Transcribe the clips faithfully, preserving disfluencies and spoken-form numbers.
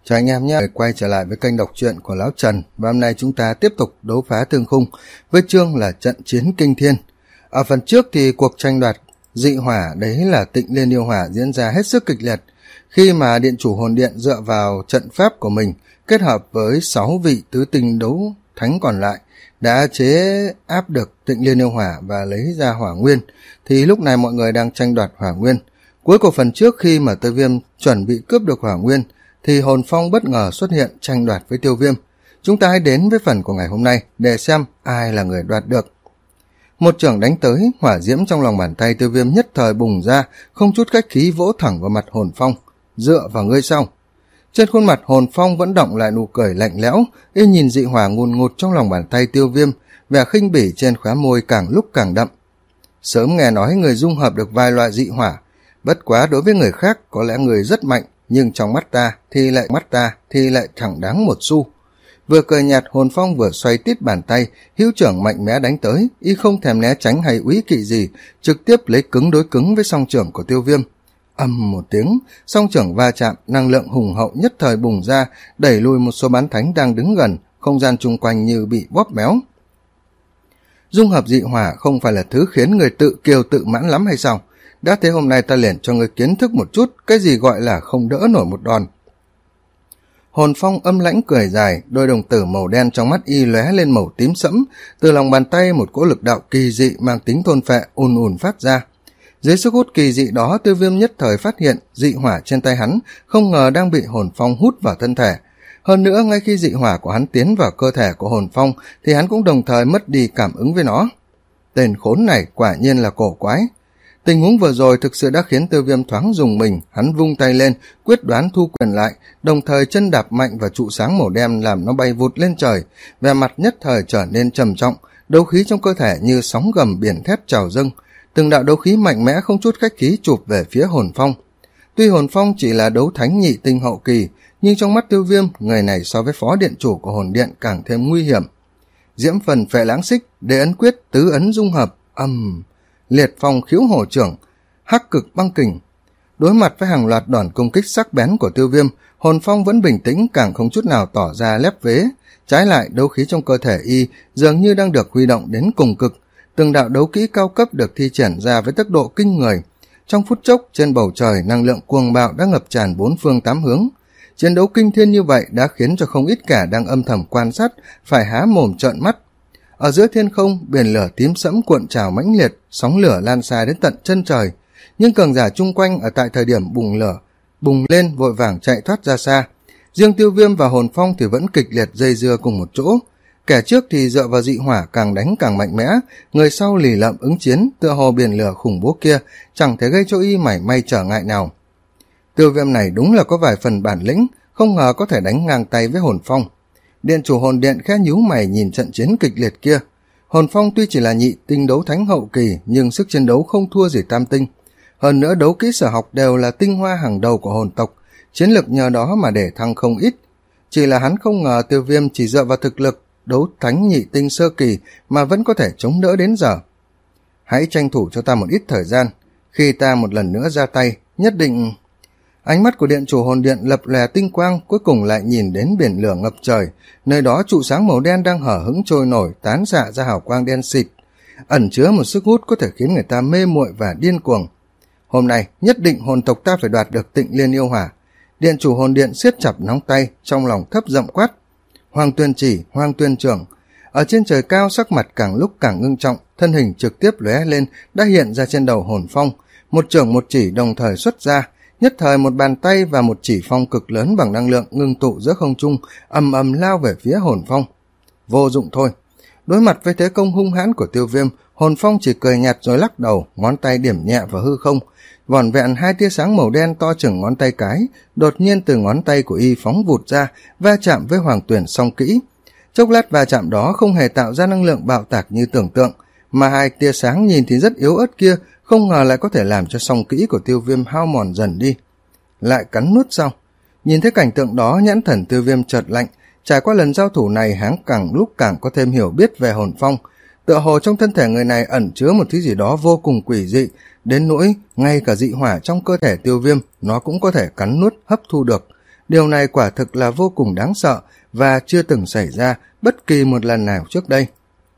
Chào anh em nhé, quay trở lại với kênh đọc truyện của Lão Trần, và hôm nay chúng ta tiếp tục đấu phá thương khung với chương là trận chiến kinh thiên. Ở phần trước thì cuộc tranh đoạt dị hỏa, đấy là Tịnh Liên Yêu Hỏa, diễn ra hết sức kịch liệt, khi mà điện chủ hồn điện dựa vào trận pháp của mình kết hợp với sáu vị tứ tinh đấu thánh còn lại đã chế áp được Tịnh Liên Yêu Hỏa và lấy ra hỏa nguyên. Thì lúc này mọi người đang tranh đoạt hỏa nguyên. Cuối của phần trước, khi mà Tiêu Viêm chuẩn bị cướp được hỏa nguyên thì Hồn Phong bất ngờ xuất hiện tranh đoạt với Tiêu Viêm. Chúng ta hãy đến với phần của ngày hôm nay để xem ai là người đoạt được. Một chưởng đánh tới, hỏa diễm trong lòng bàn tay Tiêu Viêm nhất thời bùng ra, không chút khách khí vỗ thẳng vào mặt Hồn Phong. Dựa vào ngươi sau. Trên khuôn mặt Hồn Phong vẫn đọng lại nụ cười lạnh lẽo, y nhìn dị hỏa ngùn ngụt trong lòng bàn tay Tiêu Viêm, vẻ khinh bỉ trên khóe môi càng lúc càng đậm. Sớm nghe nói người dung hợp được vài loại dị hỏa, bất quá đối với người khác có lẽ người rất mạnh, nhưng trong mắt ta thì lại mắt ta thì lại chẳng đáng một xu. Vừa cười nhạt, Hồn Phong vừa xoay tít bàn tay, hữu trưởng mạnh mẽ đánh tới, y không thèm né tránh hay úy kỵ gì, trực tiếp lấy cứng đối cứng với song trưởng của Tiêu Viêm. Ầm một tiếng, song trưởng va chạm, năng lượng hùng hậu nhất thời bùng ra, đẩy lùi một số bán thánh đang đứng gần, không gian chung quanh như bị bóp méo. Dung hợp dị hỏa không phải là thứ khiến người tự kiêu tự mãn lắm hay sao? Đã thế hôm nay ta liền cho người kiến thức một chút cái gì gọi là không đỡ nổi một đòn. Hồn Phong âm lãnh cười dài, đôi đồng tử màu đen trong mắt y lóe lên màu tím sẫm, từ lòng bàn tay một cỗ lực đạo kỳ dị mang tính thôn phệ ùn ùn phát ra. Dưới sức hút kỳ dị đó, Tiêu Viêm nhất thời phát hiện dị hỏa trên tay hắn không ngờ đang bị Hồn Phong hút vào thân thể. Hơn nữa, ngay khi dị hỏa của hắn tiến vào cơ thể của Hồn Phong thì hắn cũng đồng thời mất đi cảm ứng với nó. Tên khốn này quả nhiên là cổ quái. Tình huống vừa rồi thực sự đã khiến Tiêu Viêm thoáng dùng mình, hắn vung tay lên, quyết đoán thu quyền lại, đồng thời chân đạp mạnh vào trụ sáng màu đen làm nó bay vụt lên trời, vẻ mặt nhất thời trở nên trầm trọng, đấu khí trong cơ thể như sóng gầm biển thép trào dâng, từng đạo đấu khí mạnh mẽ không chút khách khí chụp về phía Hồn Phong. Tuy Hồn Phong chỉ là đấu thánh nhị tinh hậu kỳ, nhưng trong mắt Tiêu Viêm, người này so với phó điện chủ của hồn điện càng thêm nguy hiểm. Diễm phần phệ lãng xích, đế ấn quyết, tứ ấn dung hợp, âm... liệt phong khiếu hổ trưởng, hắc cực băng kình. Đối mặt với hàng loạt đòn công kích sắc bén của Tiêu Viêm, Hồn Phong vẫn bình tĩnh, càng không chút nào tỏ ra lép vế. Trái lại, đấu khí trong cơ thể y dường như đang được huy động đến cùng cực, từng đạo đấu kỹ cao cấp được thi triển ra với tốc độ kinh người. Trong phút chốc, trên bầu trời năng lượng cuồng bạo đã ngập tràn bốn phương tám hướng. Chiến đấu kinh thiên như vậy đã khiến cho không ít kẻ đang âm thầm quan sát phải há mồm trợn mắt. Ở giữa thiên không, biển lửa tím sẫm cuộn trào mãnh liệt, sóng lửa lan xa đến tận chân trời, nhưng cường giả chung quanh ở tại thời điểm bùng lửa bùng lên vội vàng chạy thoát ra xa. Riêng Tiêu Viêm và Hồn Phong thì vẫn kịch liệt dây dưa cùng một chỗ, kẻ trước thì dựa vào dị hỏa càng đánh càng mạnh mẽ, người sau lì lợm ứng chiến, tựa hồ biển lửa khủng bố kia chẳng thể gây cho y mảy may trở ngại nào. Tiêu Viêm này đúng là có vài phần bản lĩnh, không ngờ có thể đánh ngang tay với Hồn Phong. Điện chủ hồn điện khẽ nhíu mày nhìn trận chiến kịch liệt kia. Hồn Phong tuy chỉ là nhị tinh đấu thánh hậu kỳ, nhưng sức chiến đấu không thua gì tam tinh. Hơn nữa đấu kỹ sở học đều là tinh hoa hàng đầu của hồn tộc, chiến lực nhờ đó mà để thăng không ít. Chỉ là hắn không ngờ Tiêu Viêm chỉ dựa vào thực lực đấu thánh nhị tinh sơ kỳ mà vẫn có thể chống đỡ đến giờ. Hãy tranh thủ cho ta một ít thời gian, khi ta một lần nữa ra tay, nhất định... Ánh mắt của điện chủ hồn điện lập lòe tinh quang, cuối cùng lại nhìn đến biển lửa ngập trời, nơi đó trụ sáng màu đen đang hở hững trôi nổi, tán xạ ra hào quang đen xịt, ẩn chứa một sức hút có thể khiến người ta mê muội và điên cuồng. Hôm nay nhất định hồn tộc ta phải đoạt được Tịnh Liên Yêu Hỏa. Điện chủ hồn điện siết chặt nắm tay, trong lòng thấp giọng quát: Hoàng Tuyên Chỉ, Hoàng Tuyên Trưởng. Ở trên trời cao, sắc mặt càng lúc càng ngưng trọng, thân hình trực tiếp lóe lên đã hiện ra trên đầu Hồn Phong, một trưởng một chỉ đồng thời xuất ra. Nhất thời một bàn tay và một chỉ phong cực lớn bằng năng lượng ngưng tụ giữa không trung, ầm ầm lao về phía Hồn Phong. Vô dụng thôi. Đối mặt với thế công hung hãn của Tiêu Viêm, Hồn Phong chỉ cười nhạt rồi lắc đầu, ngón tay điểm nhẹ vào hư không. Vỏn vẹn hai tia sáng màu đen to chừng ngón tay cái, đột nhiên từ ngón tay của y phóng vụt ra, va chạm với Hoàng Tuyển song kỹ. Chốc lát va chạm đó không hề tạo ra năng lượng bạo tạc như tưởng tượng, mà hai tia sáng nhìn thì rất yếu ớt kia không ngờ lại có thể làm cho song kỹ của Tiêu Viêm hao mòn dần đi. Lại cắn nuốt sao? Nhìn thấy cảnh tượng đó, nhãn thần Tiêu Viêm chợt lạnh. Trải qua lần giao thủ này, hắn càng lúc càng có thêm hiểu biết về Hồn Phong. Tựa hồ trong thân thể người này ẩn chứa một thứ gì đó vô cùng quỷ dị, đến nỗi ngay cả dị hỏa trong cơ thể Tiêu Viêm nó cũng có thể cắn nuốt hấp thu được. Điều này quả thực là vô cùng đáng sợ và chưa từng xảy ra bất kỳ một lần nào trước đây.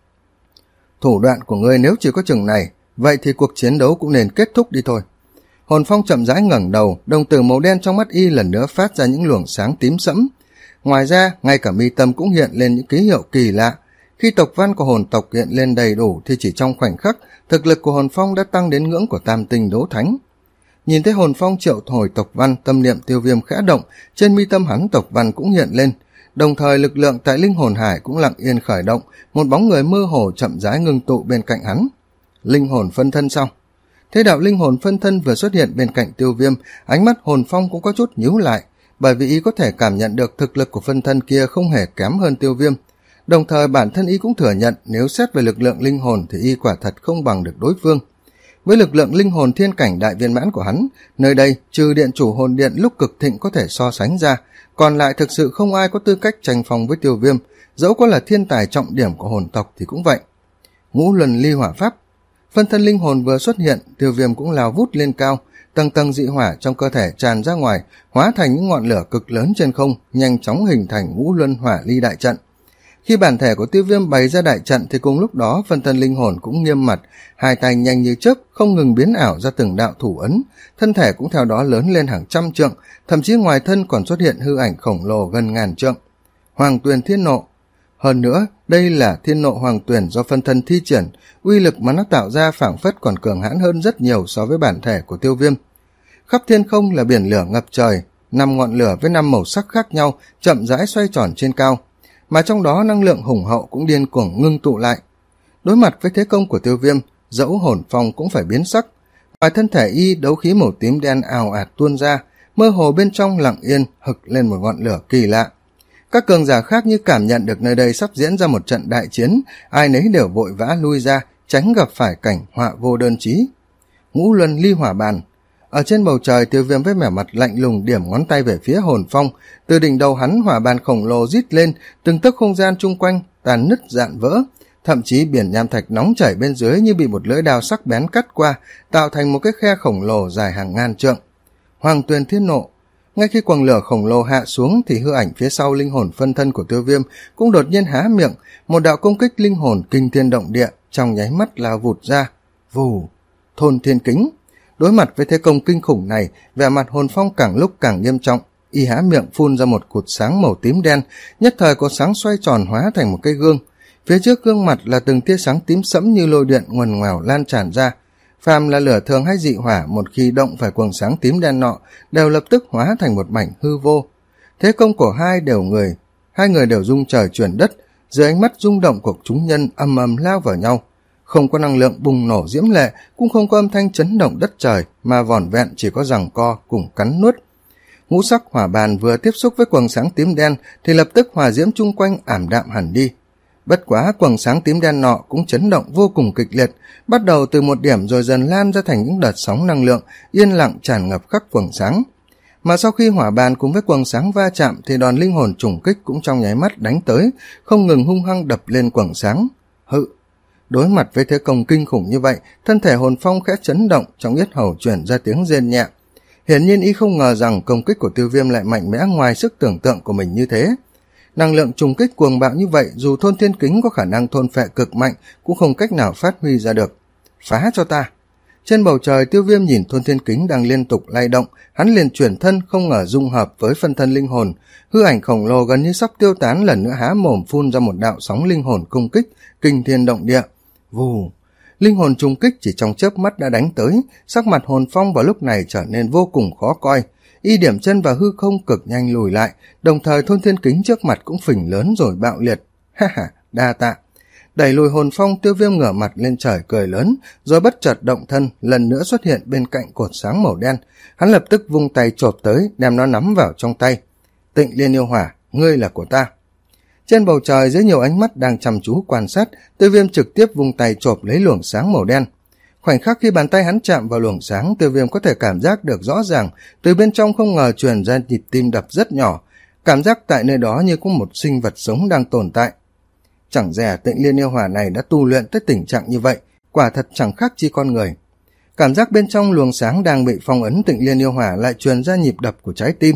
Thủ đoạn của ngươi nếu chỉ có chừng này, vậy thì cuộc chiến đấu cũng nên kết thúc đi thôi. Hồn Phong chậm rãi ngẩng đầu, đồng tử màu đen trong mắt y lần nữa phát ra những luồng sáng tím sẫm. Ngoài ra, ngay cả mi tâm cũng hiện lên những ký hiệu kỳ lạ. Khi tộc văn của hồn tộc hiện lên đầy đủ thì chỉ trong khoảnh khắc, thực lực của Hồn Phong đã tăng đến ngưỡng của tam tinh đấu thánh. Nhìn thấy Hồn Phong triệu hồi tộc văn, tâm niệm Tiêu Viêm khẽ động, trên mi tâm hắn tộc văn cũng hiện lên. Đồng thời lực lượng tại linh hồn hải cũng lặng yên khởi động, một bóng người mơ hồ chậm rãi ngưng tụ bên cạnh hắn. Linh hồn phân thân sau. Thế đạo linh hồn phân thân vừa xuất hiện bên cạnh Tiêu Viêm, ánh mắt Hồn Phong cũng có chút nhíu lại, bởi vì y có thể cảm nhận được thực lực của phân thân kia không hề kém hơn Tiêu Viêm. Đồng thời bản thân y cũng thừa nhận nếu xét về lực lượng linh hồn thì y quả thật không bằng được đối phương. Với lực lượng linh hồn thiên cảnh đại viên mãn của hắn, nơi đây trừ điện chủ hồn điện lúc cực thịnh có thể so sánh ra, còn lại thực sự không ai có tư cách tranh phong với Tiêu Viêm, dẫu có là thiên tài trọng điểm của hồn tộc thì cũng vậy. Ngũ luân ly hỏa pháp. Phân thân linh hồn vừa xuất hiện, Tiêu Viêm cũng lao vút lên cao, tầng tầng dị hỏa trong cơ thể tràn ra ngoài, hóa thành những ngọn lửa cực lớn trên không, nhanh chóng hình thành ngũ luân hỏa ly đại trận. Khi bản thể của Tiêu Viêm bày ra đại trận thì cùng lúc đó phân thân linh hồn cũng nghiêm mặt, hai tay nhanh như chớp không ngừng biến ảo ra từng đạo thủ ấn, thân thể cũng theo đó lớn lên hàng trăm trượng, thậm chí ngoài thân còn xuất hiện hư ảnh khổng lồ gần ngàn trượng. Hoàng Tuyền Thiên Nộ. Hơn nữa, đây là Thiên Nộ Hoàng Tuyền do phân thân thi triển, uy lực mà nó tạo ra phảng phất còn cường hãn hơn rất nhiều so với bản thể của Tiêu Viêm. Khắp thiên không là biển lửa ngập trời, năm ngọn lửa với năm màu sắc khác nhau chậm rãi xoay tròn trên cao, mà trong đó năng lượng hùng hậu cũng điên cuồng ngưng tụ lại. Đối mặt với thế công của Tiêu Viêm, dẫu Hồn Phong cũng phải biến sắc. Ngoài thân thể y, đấu khí màu tím đen ào ạt tuôn ra, mơ hồ bên trong lặng yên hực lên một ngọn lửa kỳ lạ. Các cường giả khác như cảm nhận được nơi đây sắp diễn ra một trận đại chiến, ai nấy đều vội vã lui ra, tránh gặp phải cảnh họa vô đơn chí. Ngũ luân ly hỏa bàn. Ở trên bầu trời, Tiêu Viêm với vẻ mặt lạnh lùng điểm ngón tay về phía Hồn Phong, từ đỉnh đầu hắn hỏa bàn khổng lồ rít lên, từng tấc không gian chung quanh tàn nứt rạn vỡ, thậm chí biển nham thạch nóng chảy bên dưới như bị một lưỡi đao sắc bén cắt qua, tạo thành một cái khe khổng lồ dài hàng ngàn trượng. Hoàng Tuyền Thiên Nộ. Ngay khi quầng lửa khổng lồ hạ xuống thì hư ảnh phía sau linh hồn phân thân của Tiêu Viêm cũng đột nhiên há miệng, một đạo công kích linh hồn kinh thiên động địa trong nháy mắt lao vụt ra. Vù. Thôn thiên kính. Đối mặt với thế công kinh khủng này, vẻ mặt Hồn Phong càng lúc càng nghiêm trọng, y há miệng phun ra một cột sáng màu tím đen, nhất thời cột sáng xoay tròn hóa thành một cây gương. Phía trước gương mặt là từng tia sáng tím sẫm như lôi điện ngoằn ngoèo lan tràn ra. Phàm là lửa thường hay dị hỏa, một khi động phải quầng sáng tím đen nọ, đều lập tức hóa thành một mảnh hư vô. Thế công của hai đều người, hai người đều rung trời chuyển đất, dưới ánh mắt rung động của chúng nhân ầm ầm lao vào nhau. Không có năng lượng bùng nổ diễm lệ, cũng không có âm thanh chấn động đất trời, mà vỏn vẹn chỉ có giằng co cùng cắn nuốt. Ngũ sắc hỏa bàn vừa tiếp xúc với quầng sáng tím đen thì lập tức hỏa diễm chung quanh ảm đạm hẳn đi. Bất quá quầng sáng tím đen nọ cũng chấn động vô cùng kịch liệt, bắt đầu từ một điểm rồi dần lan ra thành những đợt sóng năng lượng yên lặng tràn ngập khắp quầng sáng. Mà sau khi hỏa bàn cùng với quầng sáng va chạm thì đòn linh hồn trùng kích cũng trong nháy mắt đánh tới, không ngừng hung hăng đập lên quầng sáng. Hự. Đối mặt với thế công kinh khủng như vậy, thân thể Hồn Phong khẽ chấn động, trong yết hầu truyền ra tiếng rên nhẹ. Hiển nhiên y không ngờ rằng công kích của Tiêu Viêm lại mạnh mẽ ngoài sức tưởng tượng của mình như thế. Năng lượng trùng kích cuồng bạo như vậy, dù thôn thiên kính có khả năng thôn phệ cực mạnh cũng không cách nào phát huy ra được. Phá cho ta. Trên bầu trời, Tiêu Viêm nhìn thôn thiên kính đang liên tục lay động, hắn liền chuyển thân không ngờ dung hợp với phân thân linh hồn, hư ảnh khổng lồ gần như sắp tiêu tán lần nữa há mồm phun ra một đạo sóng linh hồn công kích kinh thiên động địa. Vù. Linh hồn trùng kích chỉ trong chớp mắt đã đánh tới, sắc mặt Hồn Phong vào lúc này trở nên vô cùng khó coi. Y điểm chân vào hư không cực nhanh lùi lại, đồng thời thôn thiên kính trước mặt cũng phình lớn rồi bạo liệt. Ha ha, đa tạ. Đẩy lùi Hồn Phong, Tiêu Viêm ngửa mặt lên trời cười lớn, rồi bất chợt động thân lần nữa xuất hiện bên cạnh cột sáng màu đen. Hắn lập tức vung tay chộp tới, đem nó nắm vào trong tay. Tịnh Liên Yêu Hỏa, ngươi là của ta. Trên bầu trời dưới nhiều ánh mắt đang chăm chú quan sát, Tiêu Viêm trực tiếp vung tay chộp lấy luồng sáng màu đen. Khoảnh khắc khi bàn tay hắn chạm vào luồng sáng, Tiêu Viêm có thể cảm giác được rõ ràng, từ bên trong không ngờ truyền ra nhịp tim đập rất nhỏ, cảm giác tại nơi đó như có một sinh vật sống đang tồn tại. Chẳng dè Tịnh Liên Yêu Hỏa này đã tu luyện tới tình trạng như vậy, quả thật chẳng khác chi con người. Cảm giác bên trong luồng sáng đang bị phong ấn Tịnh Liên Yêu Hỏa lại truyền ra nhịp đập của trái tim,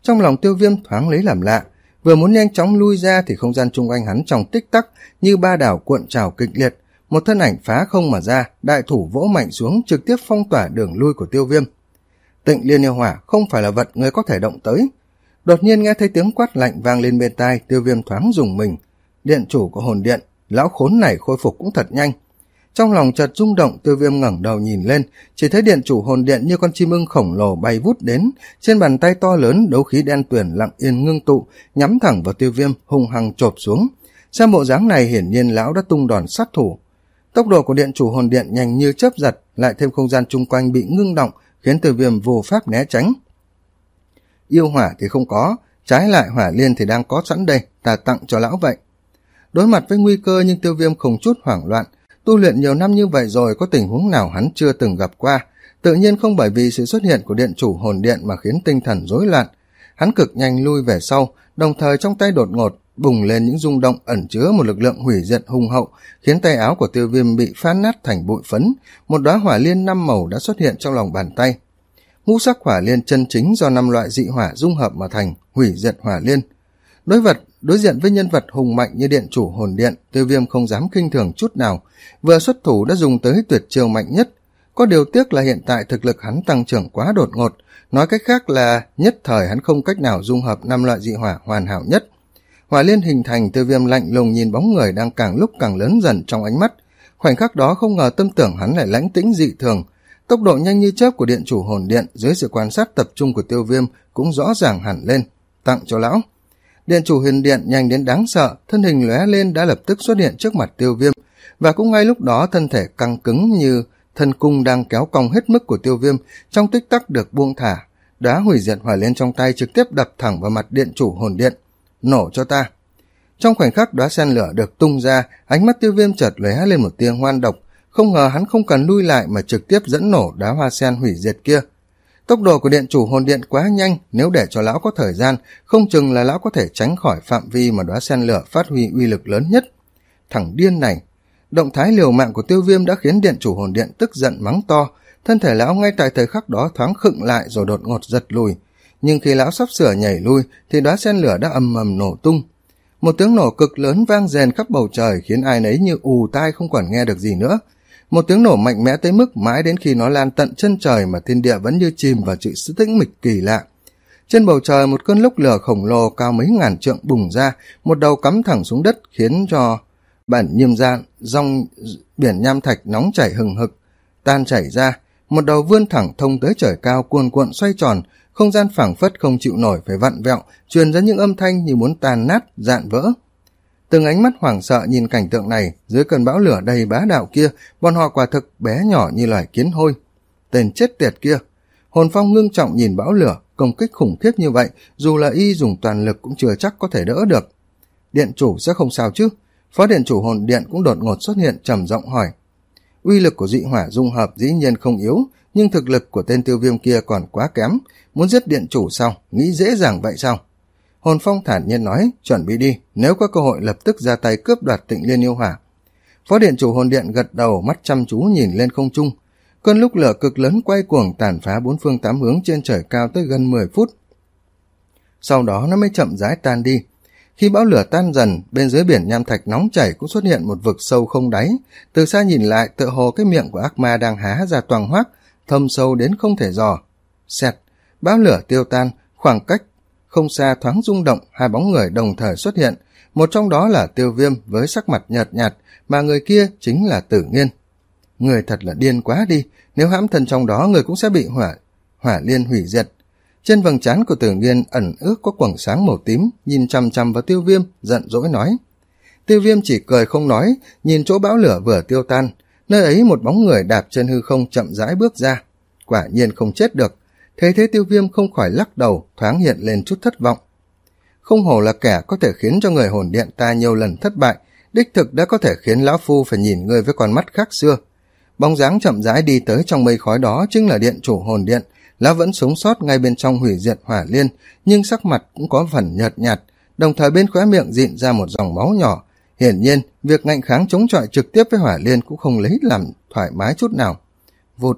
Trong lòng Tiêu Viêm thoáng lấy làm lạ, vừa muốn nhanh chóng lui ra thì không gian chung quanh hắn trong tích tắc như ba đảo cuộn trào kịch liệt, một thân ảnh phá không mà ra, đại thủ vỗ mạnh xuống trực tiếp phong tỏa đường lui của Tiêu Viêm. Tịnh Liên Yêu Hỏa không phải là vật người có thể động tới. Đột nhiên nghe thấy tiếng quát lạnh vang lên bên tai, Tiêu Viêm thoáng rùng mình. Điện chủ của hồn điện, lão khốn này khôi phục cũng thật nhanh. Trong lòng chợt rung động, Tiêu Viêm ngẩng đầu nhìn lên, chỉ thấy điện chủ hồn điện như con chim ưng khổng lồ bay vút đến, trên bàn tay to lớn đấu khí đen tuyền lặng yên ngưng tụ, nhắm thẳng vào Tiêu Viêm hung hăng chộp xuống. Xem bộ dáng này hiển nhiên lão đã tung đòn sát thủ. Tốc độ của điện chủ hồn điện nhanh như chớp giật, lại thêm không gian chung quanh bị ngưng động, khiến Tiêu Viêm vô pháp né tránh. Yêu hỏa thì không có, trái lại hỏa liên thì đang có sẵn đây, ta tặng cho lão vậy. Đối mặt với nguy cơ nhưng Tiêu Viêm không chút hoảng loạn. Tu luyện nhiều năm như vậy rồi, có tình huống nào hắn chưa từng gặp qua, tự nhiên không bởi vì sự xuất hiện của điện chủ hồn điện mà khiến tinh thần rối loạn. Hắn cực nhanh lui về sau, đồng thời trong tay đột ngột bùng lên những rung động ẩn chứa một lực lượng hủy diệt hùng hậu, khiến tay áo của Tiêu Viêm bị phá nát thành bụi phấn. Một đóa hỏa liên năm màu đã xuất hiện trong lòng bàn tay. Ngũ sắc hỏa liên chân chính do năm loại dị hỏa dung hợp mà thành, hủy diệt hỏa liên. Đối vật đối diện với nhân vật hùng mạnh như điện chủ hồn điện, Tiêu Viêm không dám khinh thường chút nào, vừa xuất thủ đã dùng tới tuyệt chiêu mạnh nhất. Có điều tiếc là hiện tại thực lực hắn tăng trưởng quá đột ngột, nói cách khác là nhất thời hắn không cách nào dung hợp năm loại dị hỏa hoàn hảo nhất. Hỏa liên hình thành, Tiêu Viêm lạnh lùng nhìn bóng người đang càng lúc càng lớn dần trong ánh mắt. Khoảnh khắc đó không ngờ tâm tưởng hắn lại lãnh tĩnh dị thường. Tốc độ nhanh như chớp của điện chủ hồn điện dưới sự quan sát tập trung của Tiêu Viêm cũng rõ ràng hẳn lên. Tặng cho lão. Điện chủ huyền điện nhanh đến đáng sợ, thân hình lóe lên đã lập tức xuất hiện trước mặt Tiêu Viêm, và cũng ngay lúc đó thân thể căng cứng như thân cung đang kéo cong hết mức của Tiêu Viêm trong tích tắc được buông thả. Đá hủy diệt hỏa liên trong tay trực tiếp đập thẳng vào mặt điện chủ hồn điện. Nổ cho ta. Trong khoảnh khắc đóa sen lửa được tung ra, ánh mắt Tiêu Viêm chợt lóe lên một tia ngoan độc, không ngờ hắn không cần lui lại mà trực tiếp dẫn nổ đá hoa sen hủy diệt kia. Tốc độ của điện chủ hồn điện quá nhanh, nếu để cho lão có thời gian, không chừng là lão có thể tránh khỏi phạm vi mà đóa sen lửa phát huy uy lực lớn nhất. Thằng điên này. Động thái liều mạng của Tiêu Viêm đã khiến điện chủ hồn điện tức giận mắng to, thân thể lão ngay tại thời khắc đó thoáng khựng lại rồi đột ngột giật lùi. Nhưng khi lão sắp sửa nhảy lui thì đóa sen lửa đã ầm ầm nổ tung. Một tiếng nổ cực lớn vang rền khắp bầu trời khiến ai nấy như ù tai không còn nghe được gì nữa. Một tiếng nổ mạnh mẽ tới mức mãi đến khi nó lan tận chân trời mà thiên địa vẫn như chìm vào sự tĩnh mịch kỳ lạ. Trên bầu trời một cơn lốc lửa khổng lồ cao mấy ngàn trượng bùng ra, một đầu cắm thẳng xuống đất khiến cho bản nhiêm gian dòng biển nham thạch nóng chảy hừng hực tan chảy ra, một đầu vươn thẳng thông tới trời cao cuồn cuộn xoay tròn, không gian phảng phất không chịu nổi phải vặn vẹo, truyền ra những âm thanh như muốn tan nát rạn vỡ. Từng ánh mắt hoảng sợ nhìn cảnh tượng này, dưới cơn bão lửa đầy bá đạo kia, bọn họ quả thực bé nhỏ như loài kiến hôi. Tên chết tiệt kia. Hồn Phong ngưng trọng nhìn bão lửa, công kích khủng khiếp như vậy, dù là y dùng toàn lực cũng chưa chắc có thể đỡ được. Điện chủ sẽ không sao chứ? Phó điện chủ hồn điện cũng đột ngột xuất hiện trầm giọng hỏi. Uy lực của dị hỏa dung hợp dĩ nhiên không yếu, nhưng thực lực của tên Tiêu Viêm kia còn quá kém, muốn giết điện chủ sao, nghĩ dễ dàng vậy sao? Hồn Phong thản nhiên nói, chuẩn bị đi, nếu có cơ hội lập tức ra tay cướp đoạt Tịnh Liên Yêu Hỏa. Phó điện chủ hồn điện gật đầu, mắt chăm chú nhìn lên không trung. Cơn lúc lửa cực lớn quay cuồng tàn phá bốn phương tám hướng trên trời cao tới gần mười phút. Sau đó nó mới chậm rãi tan đi. Khi bão lửa tan dần, bên dưới biển nham thạch nóng chảy cũng xuất hiện một vực sâu không đáy. Từ xa nhìn lại, tựa hồ cái miệng của ác ma đang há ra toang hoác, thâm sâu đến không thể dò. Xẹt, bão lửa tiêu tan, khoảng cách không xa thoáng rung động, hai bóng người đồng thời xuất hiện. Một trong đó là Tiêu Viêm với sắc mặt nhợt nhạt, mà người kia chính là Tử Nghiên. Người thật là điên quá đi, nếu hãm thân trong đó người cũng sẽ bị hỏa hỏa liên hủy diệt. Trên vầng trán của Tử Nghiên ẩn ước có quầng sáng màu tím, nhìn chằm chằm vào Tiêu Viêm, giận dỗi nói. Tiêu Viêm chỉ cười không nói, nhìn chỗ bão lửa vừa tiêu tan, nơi ấy một bóng người đạp trên hư không chậm rãi bước ra. Quả nhiên không chết được. Thế thế Tiêu Viêm không khỏi lắc đầu, thoáng hiện lên chút thất vọng. Không hổ là kẻ có thể khiến cho người hồn điện ta nhiều lần thất bại, đích thực đã có thể khiến lão phu phải nhìn ngươi với con mắt khác xưa. Bóng dáng chậm rãi đi tới trong mây khói đó chính là điện chủ hồn điện. Lão vẫn sống sót ngay bên trong hủy diệt hỏa liên, nhưng sắc mặt cũng có phần nhợt nhạt, đồng thời bên khóe miệng dịn ra một dòng máu nhỏ. Hiển nhiên, việc ngạnh kháng chống chọi trực tiếp với hỏa liên cũng không lấy làm thoải mái chút nào. Vụt,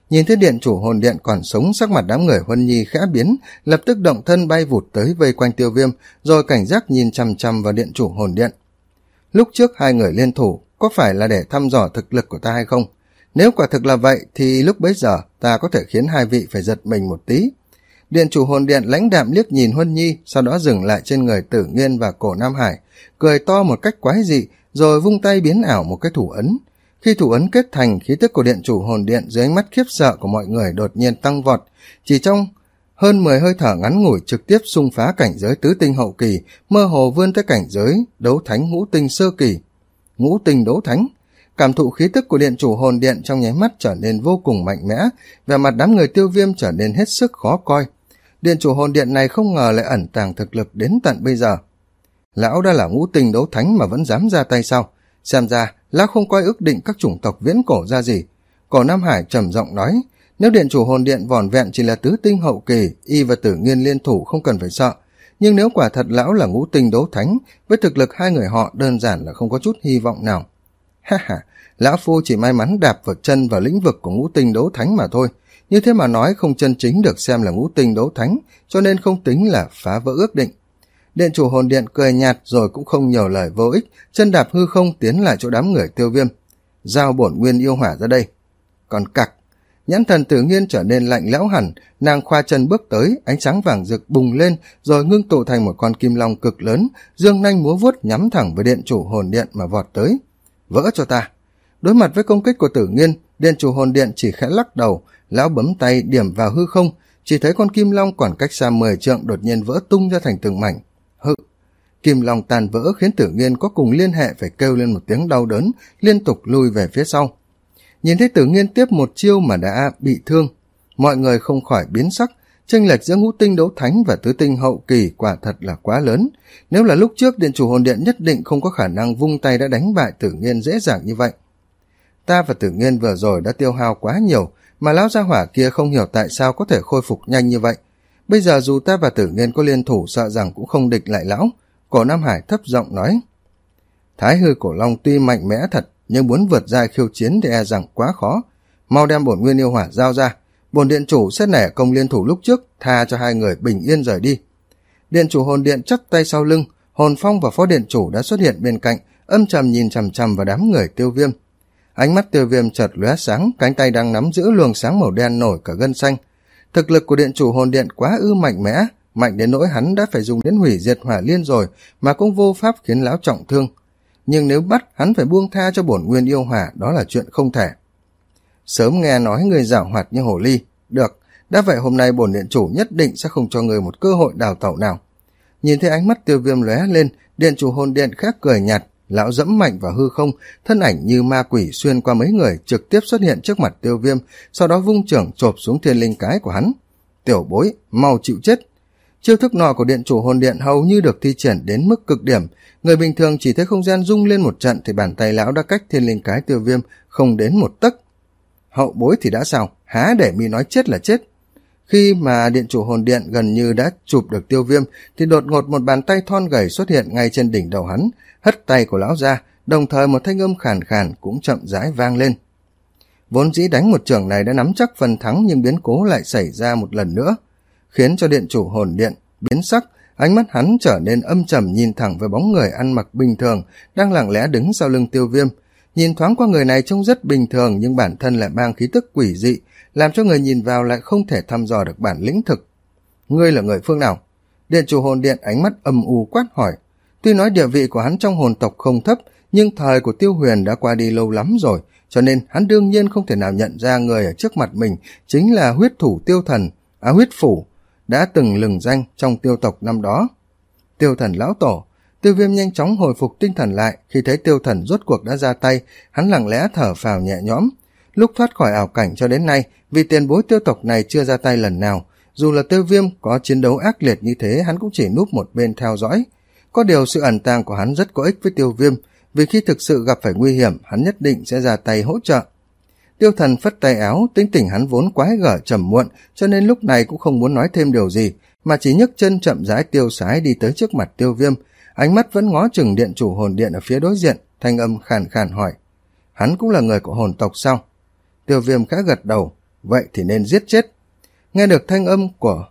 Nhìn thấy điện chủ hồn điện còn sống, sắc mặt đám người Huân Nhi khẽ biến, lập tức động thân bay vụt tới vây quanh Tiêu Viêm, rồi cảnh giác nhìn chằm chằm vào điện chủ hồn điện. Lúc trước hai người liên thủ có phải là để thăm dò thực lực của ta hay không? Nếu quả thực là vậy thì lúc bấy giờ ta có thể khiến hai vị phải giật mình một tí. Điện chủ hồn điện lãnh đạm liếc nhìn Huân Nhi, sau đó dừng lại trên người Tử Nghiên và Cổ Nam Hải, cười to một cách quái dị, rồi vung tay biến ảo một cái thủ ấn. Khi thủ ấn kết thành, khí tức của điện chủ hồn điện dưới ánh mắt khiếp sợ của mọi người đột nhiên tăng vọt, chỉ trong hơn mười hơi thở ngắn ngủi trực tiếp xung phá cảnh giới tứ tinh hậu kỳ, mơ hồ vươn tới cảnh giới đấu thánh ngũ tinh sơ kỳ. Ngũ tinh đấu thánh. Cảm thụ khí tức của điện chủ hồn điện trong nháy mắt trở nên vô cùng mạnh mẽ, vẻ mặt đám người Tiêu Viêm trở nên hết sức khó coi. Điện chủ hồn điện này không ngờ lại ẩn tàng thực lực đến tận bây giờ. Lão đã là ngũ tinh đấu thánh mà vẫn dám ra tay sao? Xem ra lão không coi ước định các chủng tộc viễn cổ ra gì. Cổ Nam Hải trầm giọng nói, nếu điện chủ hồn điện vỏn vẹn chỉ là tứ tinh hậu kỳ, y và Tử Nghiên liên thủ không cần phải sợ, nhưng nếu quả thật lão là ngũ tinh đấu thánh, với thực lực hai người họ đơn giản là không có chút hy vọng nào. Ha ha, lão phu chỉ may mắn đạp vào chân vào lĩnh vực của ngũ tinh đấu thánh mà thôi, như thế mà nói không chân chính được xem là ngũ tinh đấu thánh, cho nên không tính là phá vỡ ước định. Điện chủ hồn điện cười nhạt rồi cũng không nhiều lời vô ích, chân đạp hư không tiến lại chỗ đám người Tiêu Viêm. Giao bổn nguyên yêu hỏa ra đây. Còn cặc, nhãn thần Tử Nghiên trở nên lạnh lẽo hẳn, nàng khoa chân bước tới, ánh sáng vàng rực bùng lên rồi ngưng tụ thành một con kim long cực lớn, dương nanh múa vuốt nhắm thẳng với điện chủ hồn điện mà vọt tới. Vỡ cho ta. Đối mặt với công kích của Tử Nghiên, điện chủ hồn điện chỉ khẽ lắc đầu, lão bấm tay điểm vào hư không, chỉ thấy con kim long còn cách xa mười trượng đột nhiên vỡ tung ra thành từng mảnh. Hự, kim long tàn vỡ khiến Tử Nghiên có cùng liên hệ phải kêu lên một tiếng đau đớn, liên tục lùi về phía sau. Nhìn thấy Tử Nghiên tiếp một chiêu mà đã bị thương, mọi người không khỏi biến sắc. Chênh lệch giữa ngũ tinh đấu thánh và tứ tinh hậu kỳ quả thật là quá lớn. Nếu là lúc trước, điện chủ hồn điện nhất định không có khả năng vung tay đã đánh bại Tử Nghiên dễ dàng như vậy. Ta và Tử Nghiên vừa rồi đã tiêu hao quá nhiều, mà lão gia hỏa kia không hiểu tại sao có thể khôi phục nhanh như vậy. Bây giờ dù ta và Tử Nghiên có liên thủ sợ rằng cũng không địch lại lão. Cổ Nam Hải thấp giọng nói. Thái hư cổ long tuy mạnh mẽ thật, nhưng muốn vượt ra khiêu chiến thì e rằng quá khó. Mau đem bổn nguyên yêu hỏa giao ra, bổn điện chủ sẽ nể công liên thủ lúc trước, tha cho hai người bình yên rời đi. Điện chủ hồn điện chắp tay sau lưng, Hồn Phong và phó điện chủ đã xuất hiện bên cạnh, âm trầm nhìn chằm chằm vào đám người Tiêu Viêm. Ánh mắt Tiêu Viêm chợt lóe sáng, cánh tay đang nắm giữ luồng sáng màu đen nổi cả gân xanh. Thực lực của điện chủ hồn điện quá ư mạnh mẽ, mạnh đến nỗi hắn đã phải dùng đến hủy diệt hỏa liên rồi mà cũng vô pháp khiến lão trọng thương. Nhưng nếu bắt hắn phải buông tha cho bổn nguyên yêu hỏa, đó là chuyện không thể. Sớm nghe nói người giảo hoạt như hồ ly. Được, đã vậy hôm nay bổn điện chủ nhất định sẽ không cho người một cơ hội đào tẩu nào. Nhìn thấy ánh mắt Tiêu Viêm lóe lên, điện chủ hồn điện khác cười nhạt, lão dẫm mạnh vào hư không, thân ảnh như ma quỷ xuyên qua mấy người trực tiếp xuất hiện trước mặt Tiêu Viêm, sau đó vung chưởng chộp xuống thiên linh cái của hắn. Tiểu bối, mau chịu chết. Chiêu thức nọ của điện chủ hồn điện hầu như được thi triển đến mức cực điểm, người bình thường chỉ thấy không gian rung lên một trận thì bàn tay lão đã cách thiên linh cái Tiêu Viêm không đến một tấc. Hậu bối thì đã sao, há để mi nói chết là chết. Khi mà điện chủ hồn điện gần như đã chụp được Tiêu Viêm thì đột ngột một bàn tay thon gầy xuất hiện ngay trên đỉnh đầu hắn, hất tay của lão ra, đồng thời một thanh âm khàn khàn cũng chậm rãi vang lên. Vốn dĩ đánh một chưởng này đã nắm chắc phần thắng, nhưng biến cố lại xảy ra một lần nữa, khiến cho điện chủ hồn điện biến sắc. Ánh mắt hắn trở nên âm trầm, nhìn thẳng về bóng người ăn mặc bình thường đang lặng lẽ đứng sau lưng Tiêu Viêm. Nhìn thoáng qua người này trông rất bình thường, nhưng bản thân lại mang khí tức quỷ dị, làm cho người nhìn vào lại không thể thăm dò được bản lĩnh thực. Ngươi là người phương nào? Điện chủ hồn điện ánh mắt âm u quát hỏi. Tuy nói địa vị của hắn trong hồn tộc không thấp, nhưng thời của Tiêu Huyền đã qua đi lâu lắm rồi, cho nên hắn đương nhiên không thể nào nhận ra người ở trước mặt mình chính là huyết thủ Tiêu Thần, à huyết phủ, đã từng lừng danh trong Tiêu tộc năm đó. Tiêu Thần lão tổ. Tiêu Viêm nhanh chóng hồi phục tinh thần lại, khi thấy Tiêu Thần rốt cuộc đã ra tay, hắn lặng lẽ thở phào nhẹ nhõm. Lúc thoát khỏi ảo cảnh cho đến nay, vì tiền bối Tiêu tộc này chưa ra tay lần nào, dù là Tiêu Viêm có chiến đấu ác liệt như thế, hắn cũng chỉ núp một bên theo dõi. Có điều sự ẩn tàng của hắn rất có ích với Tiêu Viêm, vì khi thực sự gặp phải nguy hiểm, hắn nhất định sẽ ra tay hỗ trợ. Tiêu Thần phất tay áo, tính tình hắn vốn quái gở trầm muộn, cho nên lúc này cũng không muốn nói thêm điều gì, mà chỉ nhấc chân chậm rãi tiêu sái đi tới trước mặt Tiêu Viêm, ánh mắt vẫn ngó chừng điện chủ hồn điện ở phía đối diện, thanh âm khàn khàn hỏi. Hắn cũng là người của hồn tộc sao? Tiêu Viêm khẽ gật đầu. vậy thì nên giết chết. Nghe được thanh âm của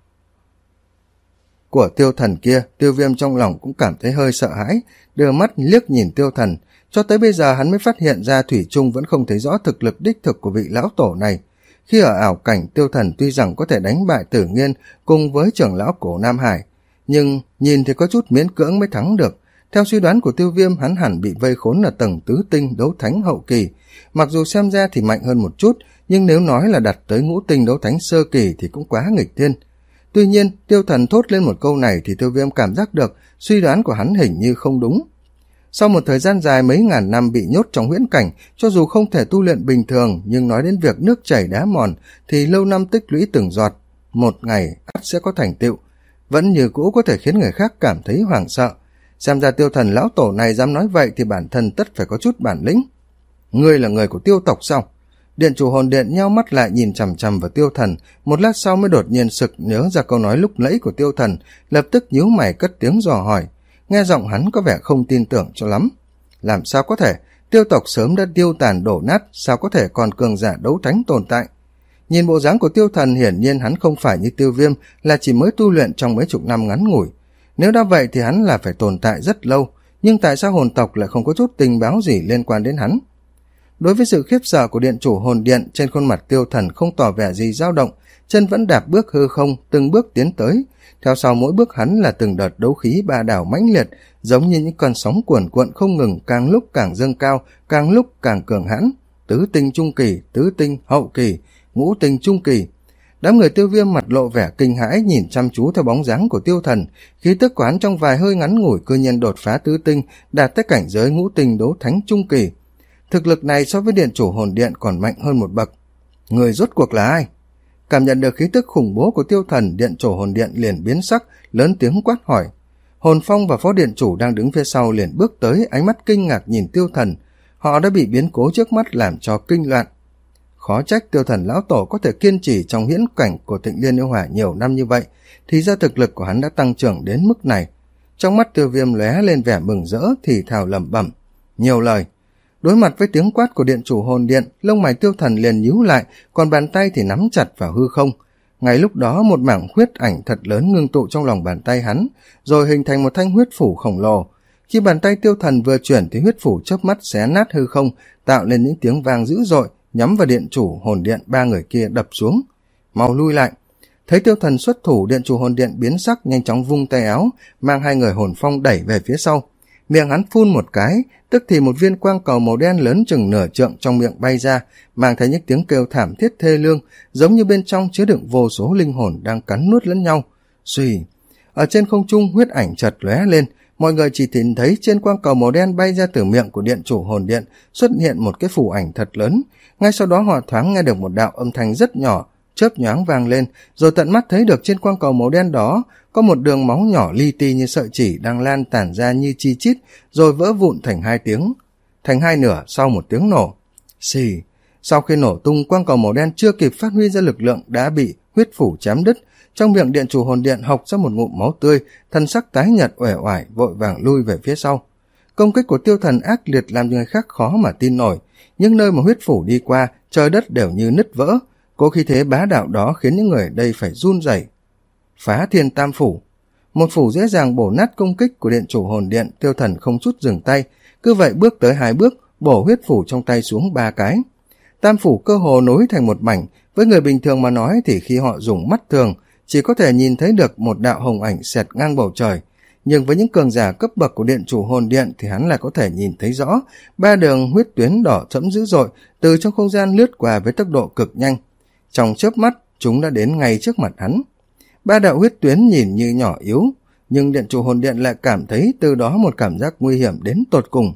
của tiêu thần kia, Tiêu Viêm trong lòng cũng cảm thấy hơi sợ hãi, đưa mắt liếc nhìn tiêu thần. Cho tới bây giờ hắn mới phát hiện ra thủy chung vẫn không thấy rõ thực lực đích thực của vị lão tổ này. Khi ở ảo cảnh, tiêu thần tuy rằng có thể đánh bại Tử Nghiên cùng với trưởng lão cổ Nam Hải, nhưng nhìn thì có chút miễn cưỡng mới thắng được. Theo suy đoán của Tiêu Viêm, hắn hẳn bị vây khốn ở tầng tứ tinh đấu thánh hậu kỳ. Mặc dù xem ra thì mạnh hơn một chút, nhưng nếu nói là đặt tới ngũ tinh đấu thánh sơ kỳ thì cũng quá nghịch thiên. Tuy nhiên, tiêu thần thốt lên một câu này thì Tiêu Viêm cảm giác được suy đoán của hắn hình như không đúng. Sau một thời gian dài mấy ngàn năm bị nhốt trong huyễn cảnh, cho dù không thể tu luyện bình thường, nhưng nói đến việc nước chảy đá mòn thì lâu năm tích lũy từng giọt, một ngày ắt sẽ có thành tựu, vẫn như cũ có thể khiến người khác cảm thấy hoảng sợ. Xem ra tiêu thần lão tổ này dám nói vậy thì bản thân tất phải có chút bản lĩnh. Ngươi là người của tiêu tộc sao? Điện chủ hồn điện nheo mắt lại nhìn chằm chằm vào tiêu thần, một lát sau mới đột nhiên sực nhớ ra câu nói lúc nãy của tiêu thần, lập tức nhíu mày cất tiếng dò hỏi. Nghe giọng hắn có vẻ không tin tưởng cho lắm. Làm sao có thể? Tiêu tộc sớm đã tiêu tàn đổ nát, sao có thể còn cường giả đấu thánh tồn tại? Nhìn bộ dáng của tiêu thần, hiển nhiên hắn không phải như Tiêu Viêm là chỉ mới tu luyện trong mấy chục năm ngắn ngủi. Nếu đã vậy thì hắn là phải tồn tại rất lâu, nhưng tại sao hồn tộc lại không có chút tình báo gì liên quan đến hắn? Đối với sự khiếp sợ của điện chủ hồn điện, trên khuôn mặt tiêu thần không tỏ vẻ gì dao động, chân vẫn đạp bước hư không, từng bước tiến tới. Theo sau mỗi bước hắn là từng đợt đấu khí ba đảo mãnh liệt, giống như những con sóng cuồn cuộn không ngừng, càng lúc càng dâng cao, càng lúc càng cường hãn. Tứ tinh trung kỳ, tứ tinh hậu kỳ, ngũ tinh trung kỳ. Đám người Tiêu Viêm mặt lộ vẻ kinh hãi nhìn chăm chú theo bóng dáng của tiêu thần, khí tức của hắn trong vài hơi ngắn ngủi cư nhiên đột phá tứ tinh, đạt tới cảnh giới ngũ tinh đấu thánh trung kỳ. Thực lực này so với điện chủ hồn điện còn mạnh hơn một bậc. Người rốt cuộc là ai? Cảm nhận được khí tức khủng bố của tiêu thần, điện chủ hồn điện liền biến sắc, lớn tiếng quát hỏi. Hồn Phong và phó điện chủ đang đứng phía sau liền bước tới, ánh mắt kinh ngạc nhìn tiêu thần. Họ đã bị biến cố trước mắt làm cho kinh loạn. Khó trách tiêu thần lão tổ có thể kiên trì trong huyễn cảnh của Thịnh Liên Yêu Hỏa nhiều năm như vậy, thì ra thực lực của hắn đã tăng trưởng đến mức này. Trong mắt Tiêu Viêm lóe lên vẻ mừng rỡ, thì thào lẩm bẩm nhiều lời. Đối mặt với tiếng quát của điện chủ hồn điện, lông mày tiêu thần liền nhíu lại, còn bàn tay thì nắm chặt vào hư không. Ngay lúc đó một mảng huyết ảnh thật lớn ngưng tụ trong lòng bàn tay hắn, rồi hình thành một thanh huyết phủ khổng lồ. Khi bàn tay tiêu thần vừa chuyển thì huyết phủ chớp mắt xé nát hư không, tạo lên những tiếng vang dữ dội, nhắm vào điện chủ hồn điện ba người kia đập xuống. Mau lui lại. Thấy tiêu thần xuất thủ, điện chủ hồn điện biến sắc, nhanh chóng vung tay áo, mang hai người Hồn Phong đẩy về phía sau. Miệng hắn phun một cái, tức thì một viên quang cầu màu đen lớn chừng nửa trượng trong miệng bay ra, mang theo những tiếng kêu thảm thiết thê lương, giống như bên trong chứa đựng vô số linh hồn đang cắn nuốt lẫn nhau. Xuy, ở trên không trung huyết ảnh chợt lóe lên, mọi người chỉ nhìn thấy trên quang cầu màu đen bay ra từ miệng của điện chủ hồn điện xuất hiện một cái phù ảnh thật lớn. Ngay sau đó họ thoáng nghe được một đạo âm thanh rất nhỏ chớp nhoáng vang lên, rồi tận mắt thấy được trên quang cầu màu đen đó có một đường máu nhỏ li ti như sợi chỉ đang lan tản ra như chi chít, rồi vỡ vụn thành hai tiếng, thành hai nửa sau một tiếng nổ. Xì, sau khi nổ tung, quang cầu màu đen chưa kịp phát huy ra lực lượng đã bị huyết phủ chém đứt. Trong miệng điện chủ hồn điện hộc ra một ngụm máu tươi, thân sắc tái nhợt uể oải vội vàng lui về phía sau. Công kích của tiêu thần ác liệt làm người khác khó mà tin nổi, nhưng nơi mà huyết phủ đi qua, trời đất đều như nứt vỡ. Cố khí thế bá đạo đó khiến những người ở đây phải run rẩy. Phá thiên tam phủ. Một phủ dễ dàng bổ nát công kích của điện chủ hồn điện, tiêu thần không chút dừng tay, cứ vậy bước tới hai bước, bổ huyết phủ trong tay xuống ba cái. Tam phủ cơ hồ nối thành một mảnh, với người bình thường mà nói thì khi họ dùng mắt thường, chỉ có thể nhìn thấy được một đạo hồng ảnh xẹt ngang bầu trời. Nhưng với những cường giả cấp bậc của điện chủ hồn điện thì hắn lại có thể nhìn thấy rõ, ba đường huyết tuyến đỏ thẫm dữ dội, từ trong không gian lướt qua với tốc độ cực nhanh. Trong chớp mắt, chúng đã đến ngay trước mặt hắn. Ba đạo huyết tuyến nhìn như nhỏ yếu, nhưng điện chủ hồn điện lại cảm thấy từ đó một cảm giác nguy hiểm đến tột cùng.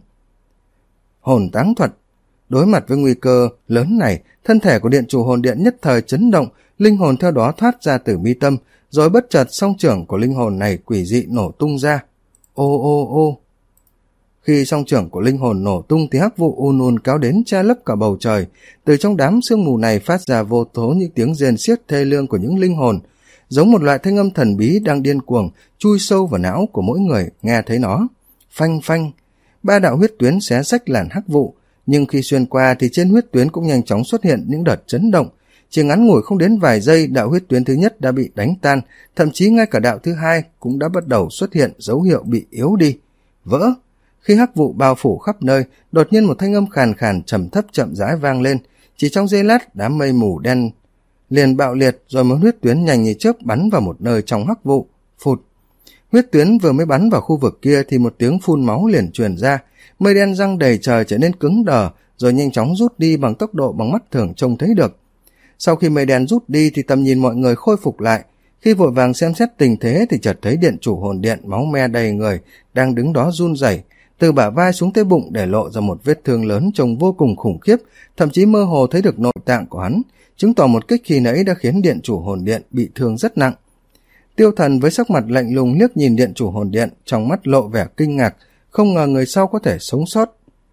Hồn táng thuật. Đối mặt với nguy cơ lớn này, thân thể của điện chủ hồn điện nhất thời chấn động, linh hồn theo đó thoát ra từ mi tâm, rồi bất chợt song trưởng của linh hồn này quỷ dị nổ tung ra. Ô ô ô. Khi song trưởng của linh hồn nổ tung thì hắc vụ un un kéo đến che lấp cả bầu trời, từ trong đám sương mù này phát ra vô số những tiếng rên xiết thê lương của những linh hồn, giống một loại thanh âm thần bí đang điên cuồng chui sâu vào não của mỗi người nghe thấy nó. Phanh phanh, ba đạo huyết tuyến xé rách làn hắc vụ, nhưng khi xuyên qua thì trên huyết tuyến cũng nhanh chóng xuất hiện những đợt chấn động, Chỉ ngắn ngủi không đến vài giây, đạo huyết tuyến thứ nhất đã bị đánh tan, thậm chí ngay cả đạo thứ hai cũng đã bắt đầu xuất hiện dấu hiệu bị yếu đi. Vỡ! Khi hắc vụ bao phủ khắp nơi, đột nhiên một thanh âm khàn khàn trầm thấp chậm rãi vang lên. Chỉ trong giây lát, đám mây mù đen liền bạo liệt, rồi một huyết tuyến nhanh như chớp bắn vào một nơi trong hắc vụ. Phụt! Huyết tuyến vừa mới bắn vào khu vực kia thì một tiếng phun máu liền truyền ra, mây đen răng đầy trời trở nên cứng đờ, rồi nhanh chóng rút đi bằng tốc độ bằng mắt thường trông thấy được. Sau khi mây đen rút đi thì tầm nhìn mọi người khôi phục lại. Khi vội vàng xem xét tình thế thì chợt thấy điện chủ hồn điện máu me đầy người đang đứng đó run rẩy, từ bả vai xuống tới bụng để lộ ra một vết thương lớn trông vô cùng khủng khiếp, thậm chí mơ hồ thấy được nội tạng của hắn, chứng tỏ một kích khi nãy đã khiến điện chủ hồn điện bị thương rất nặng. Tiêu Thần với sắc mặt lạnh lùng liếc nhìn điện chủ hồn điện, trong mắt lộ vẻ kinh ngạc, không ngờ người sau có thể sống sót.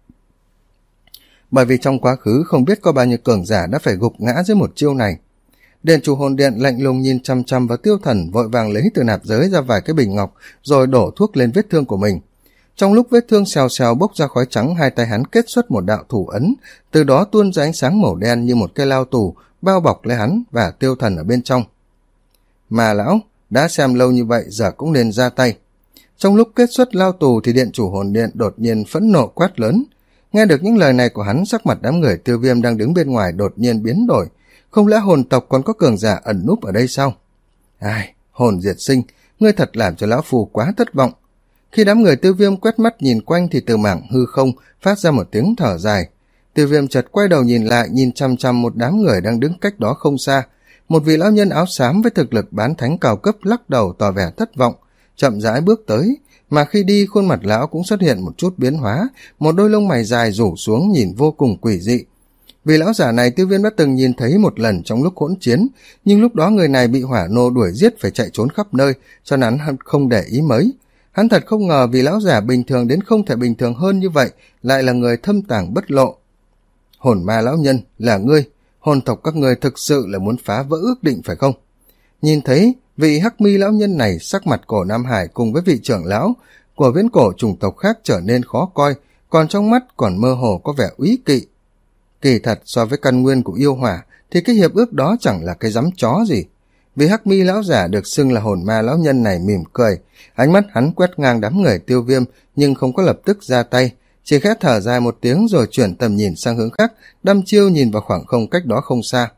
Bởi vì trong quá khứ không biết có bao nhiêu cường giả đã phải gục ngã dưới một chiêu này. Điện chủ hồn điện lạnh lùng nhìn chăm chăm vào Tiêu Thần, vội vàng lấy từ nạp giới ra vài cái bình ngọc, rồi đổ thuốc lên vết thương của mình. Trong lúc vết thương xèo xèo bốc ra khói trắng, hai tay hắn kết xuất một đạo thủ ấn, từ đó tuôn ra ánh sáng màu đen như một cây lao tù, bao bọc lấy hắn và Tiêu Thần ở bên trong. Mà lão, đã xem lâu như vậy giờ cũng nên ra tay. Trong lúc kết xuất lao tù thì điện chủ hồn điện đột nhiên phẫn nộ quát lớn. Nghe được những lời này của hắn, sắc mặt đám người Tiêu Viêm đang đứng bên ngoài đột nhiên biến đổi. Không lẽ hồn tộc còn có cường giả ẩn núp ở đây sao? Ai, hồn diệt sinh, ngươi thật làm cho lão phù quá thất vọng. Khi đám người Tiêu Viêm quét mắt nhìn quanh thì từ mảng hư không phát ra một tiếng thở dài. Tiêu Viêm chợt quay đầu nhìn lại, nhìn chăm chăm một đám người đang đứng cách đó không xa. Một vị lão nhân áo xám với thực lực bán thánh cao cấp lắc đầu tỏ vẻ thất vọng, chậm rãi bước tới, mà khi đi khuôn mặt lão cũng xuất hiện một chút biến hóa, một đôi lông mày dài rủ xuống nhìn vô cùng quỷ dị. Vì lão giả này Tiêu Viêm đã từng nhìn thấy một lần trong lúc hỗn chiến, nhưng lúc đó người này bị hỏa nô đuổi giết phải chạy trốn khắp nơi, cho nên hắn không để ý mấy. Hắn thật không ngờ vì lão giả bình thường đến không thể bình thường hơn như vậy, lại là người thâm tàng bất lộ. Hồn ma lão nhân, là ngươi, hồn tộc các ngươi thực sự là muốn phá vỡ ước định phải không? Nhìn thấy vị hắc mi lão nhân này, sắc mặt cổ Nam Hải cùng với vị trưởng lão của viễn cổ chủng tộc khác trở nên khó coi, còn trong mắt còn mơ hồ có vẻ úy kỵ. Kỳ thật so với căn nguyên của yêu hỏa thì cái hiệp ước đó chẳng là cái dám chó gì. Vì hắc mi lão giả được xưng là hồn ma lão nhân này mỉm cười, ánh mắt hắn quét ngang đám người Tiêu Viêm nhưng không có lập tức ra tay, chỉ khẽ thở dài một tiếng rồi chuyển tầm nhìn sang hướng khác, đăm chiêu nhìn vào khoảng không cách đó không xa.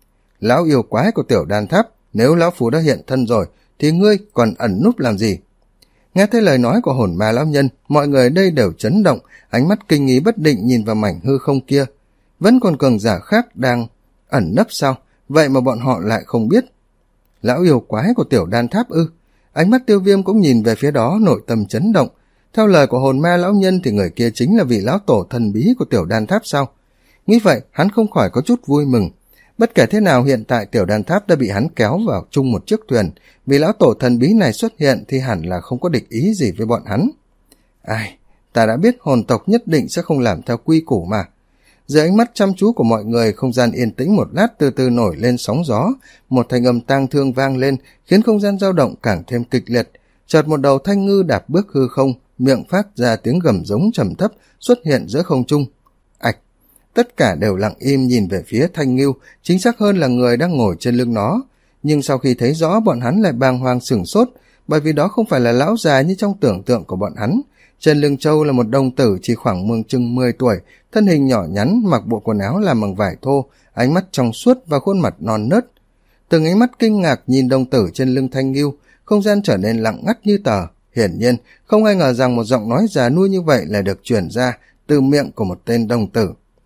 Lão yêu quái của Tiểu Đan Tháp, nếu lão phù đã hiện thân rồi thì ngươi còn ẩn núp làm gì? Nghe thấy lời nói của hồn ma lão nhân, mọi người đây đều chấn động, ánh mắt kinh nghi bất định nhìn vào mảnh hư không kia. Vẫn còn cường giả khác đang ẩn nấp sao? Vậy mà bọn họ lại không biết. Lão yêu quái của Tiểu Đan Tháp ư? Ánh mắt Tiêu Viêm cũng nhìn về phía đó, nội tâm chấn động. Theo lời của hồn ma lão nhân thì người kia chính là vị lão tổ thần bí của Tiểu Đan Tháp sao? Nghĩ vậy, hắn không khỏi có chút vui mừng. Bất kể thế nào hiện tại Tiểu Đan Tháp đã bị hắn kéo vào chung một chiếc thuyền, vì lão tổ thần bí này xuất hiện thì hẳn là không có địch ý gì với bọn hắn. Ai, ta đã biết hồn tộc nhất định sẽ không làm theo quy củ mà. Dưới ánh mắt chăm chú của mọi người, không gian yên tĩnh một lát từ từ nổi lên sóng gió, một thanh âm tang thương vang lên, khiến không gian dao động càng thêm kịch liệt. Chợt một đầu thanh ngư đạp bước hư không, miệng phát ra tiếng gầm giống trầm thấp xuất hiện giữa không trung. Ạch! Tất cả đều lặng im nhìn về phía thanh ngưu, chính xác hơn là người đang ngồi trên lưng nó. Nhưng sau khi thấy rõ, bọn hắn lại bàng hoàng sửng sốt, bởi vì đó không phải là lão già như trong tưởng tượng của bọn hắn. Trên lưng trâu là một đồng tử chỉ khoảng mương chừng mười tuổi, thân hình nhỏ nhắn, mặc bộ quần áo làm bằng vải thô, ánh mắt trong suốt và khuôn mặt non nớt. Từng ánh mắt kinh ngạc nhìn đồng tử trên lưng thanh ngưu, không gian trở nên lặng ngắt như tờ. Hiển nhiên, không ai ngờ rằng một giọng nói già nua như vậy lại được truyền ra từ miệng của một tên đồng tử.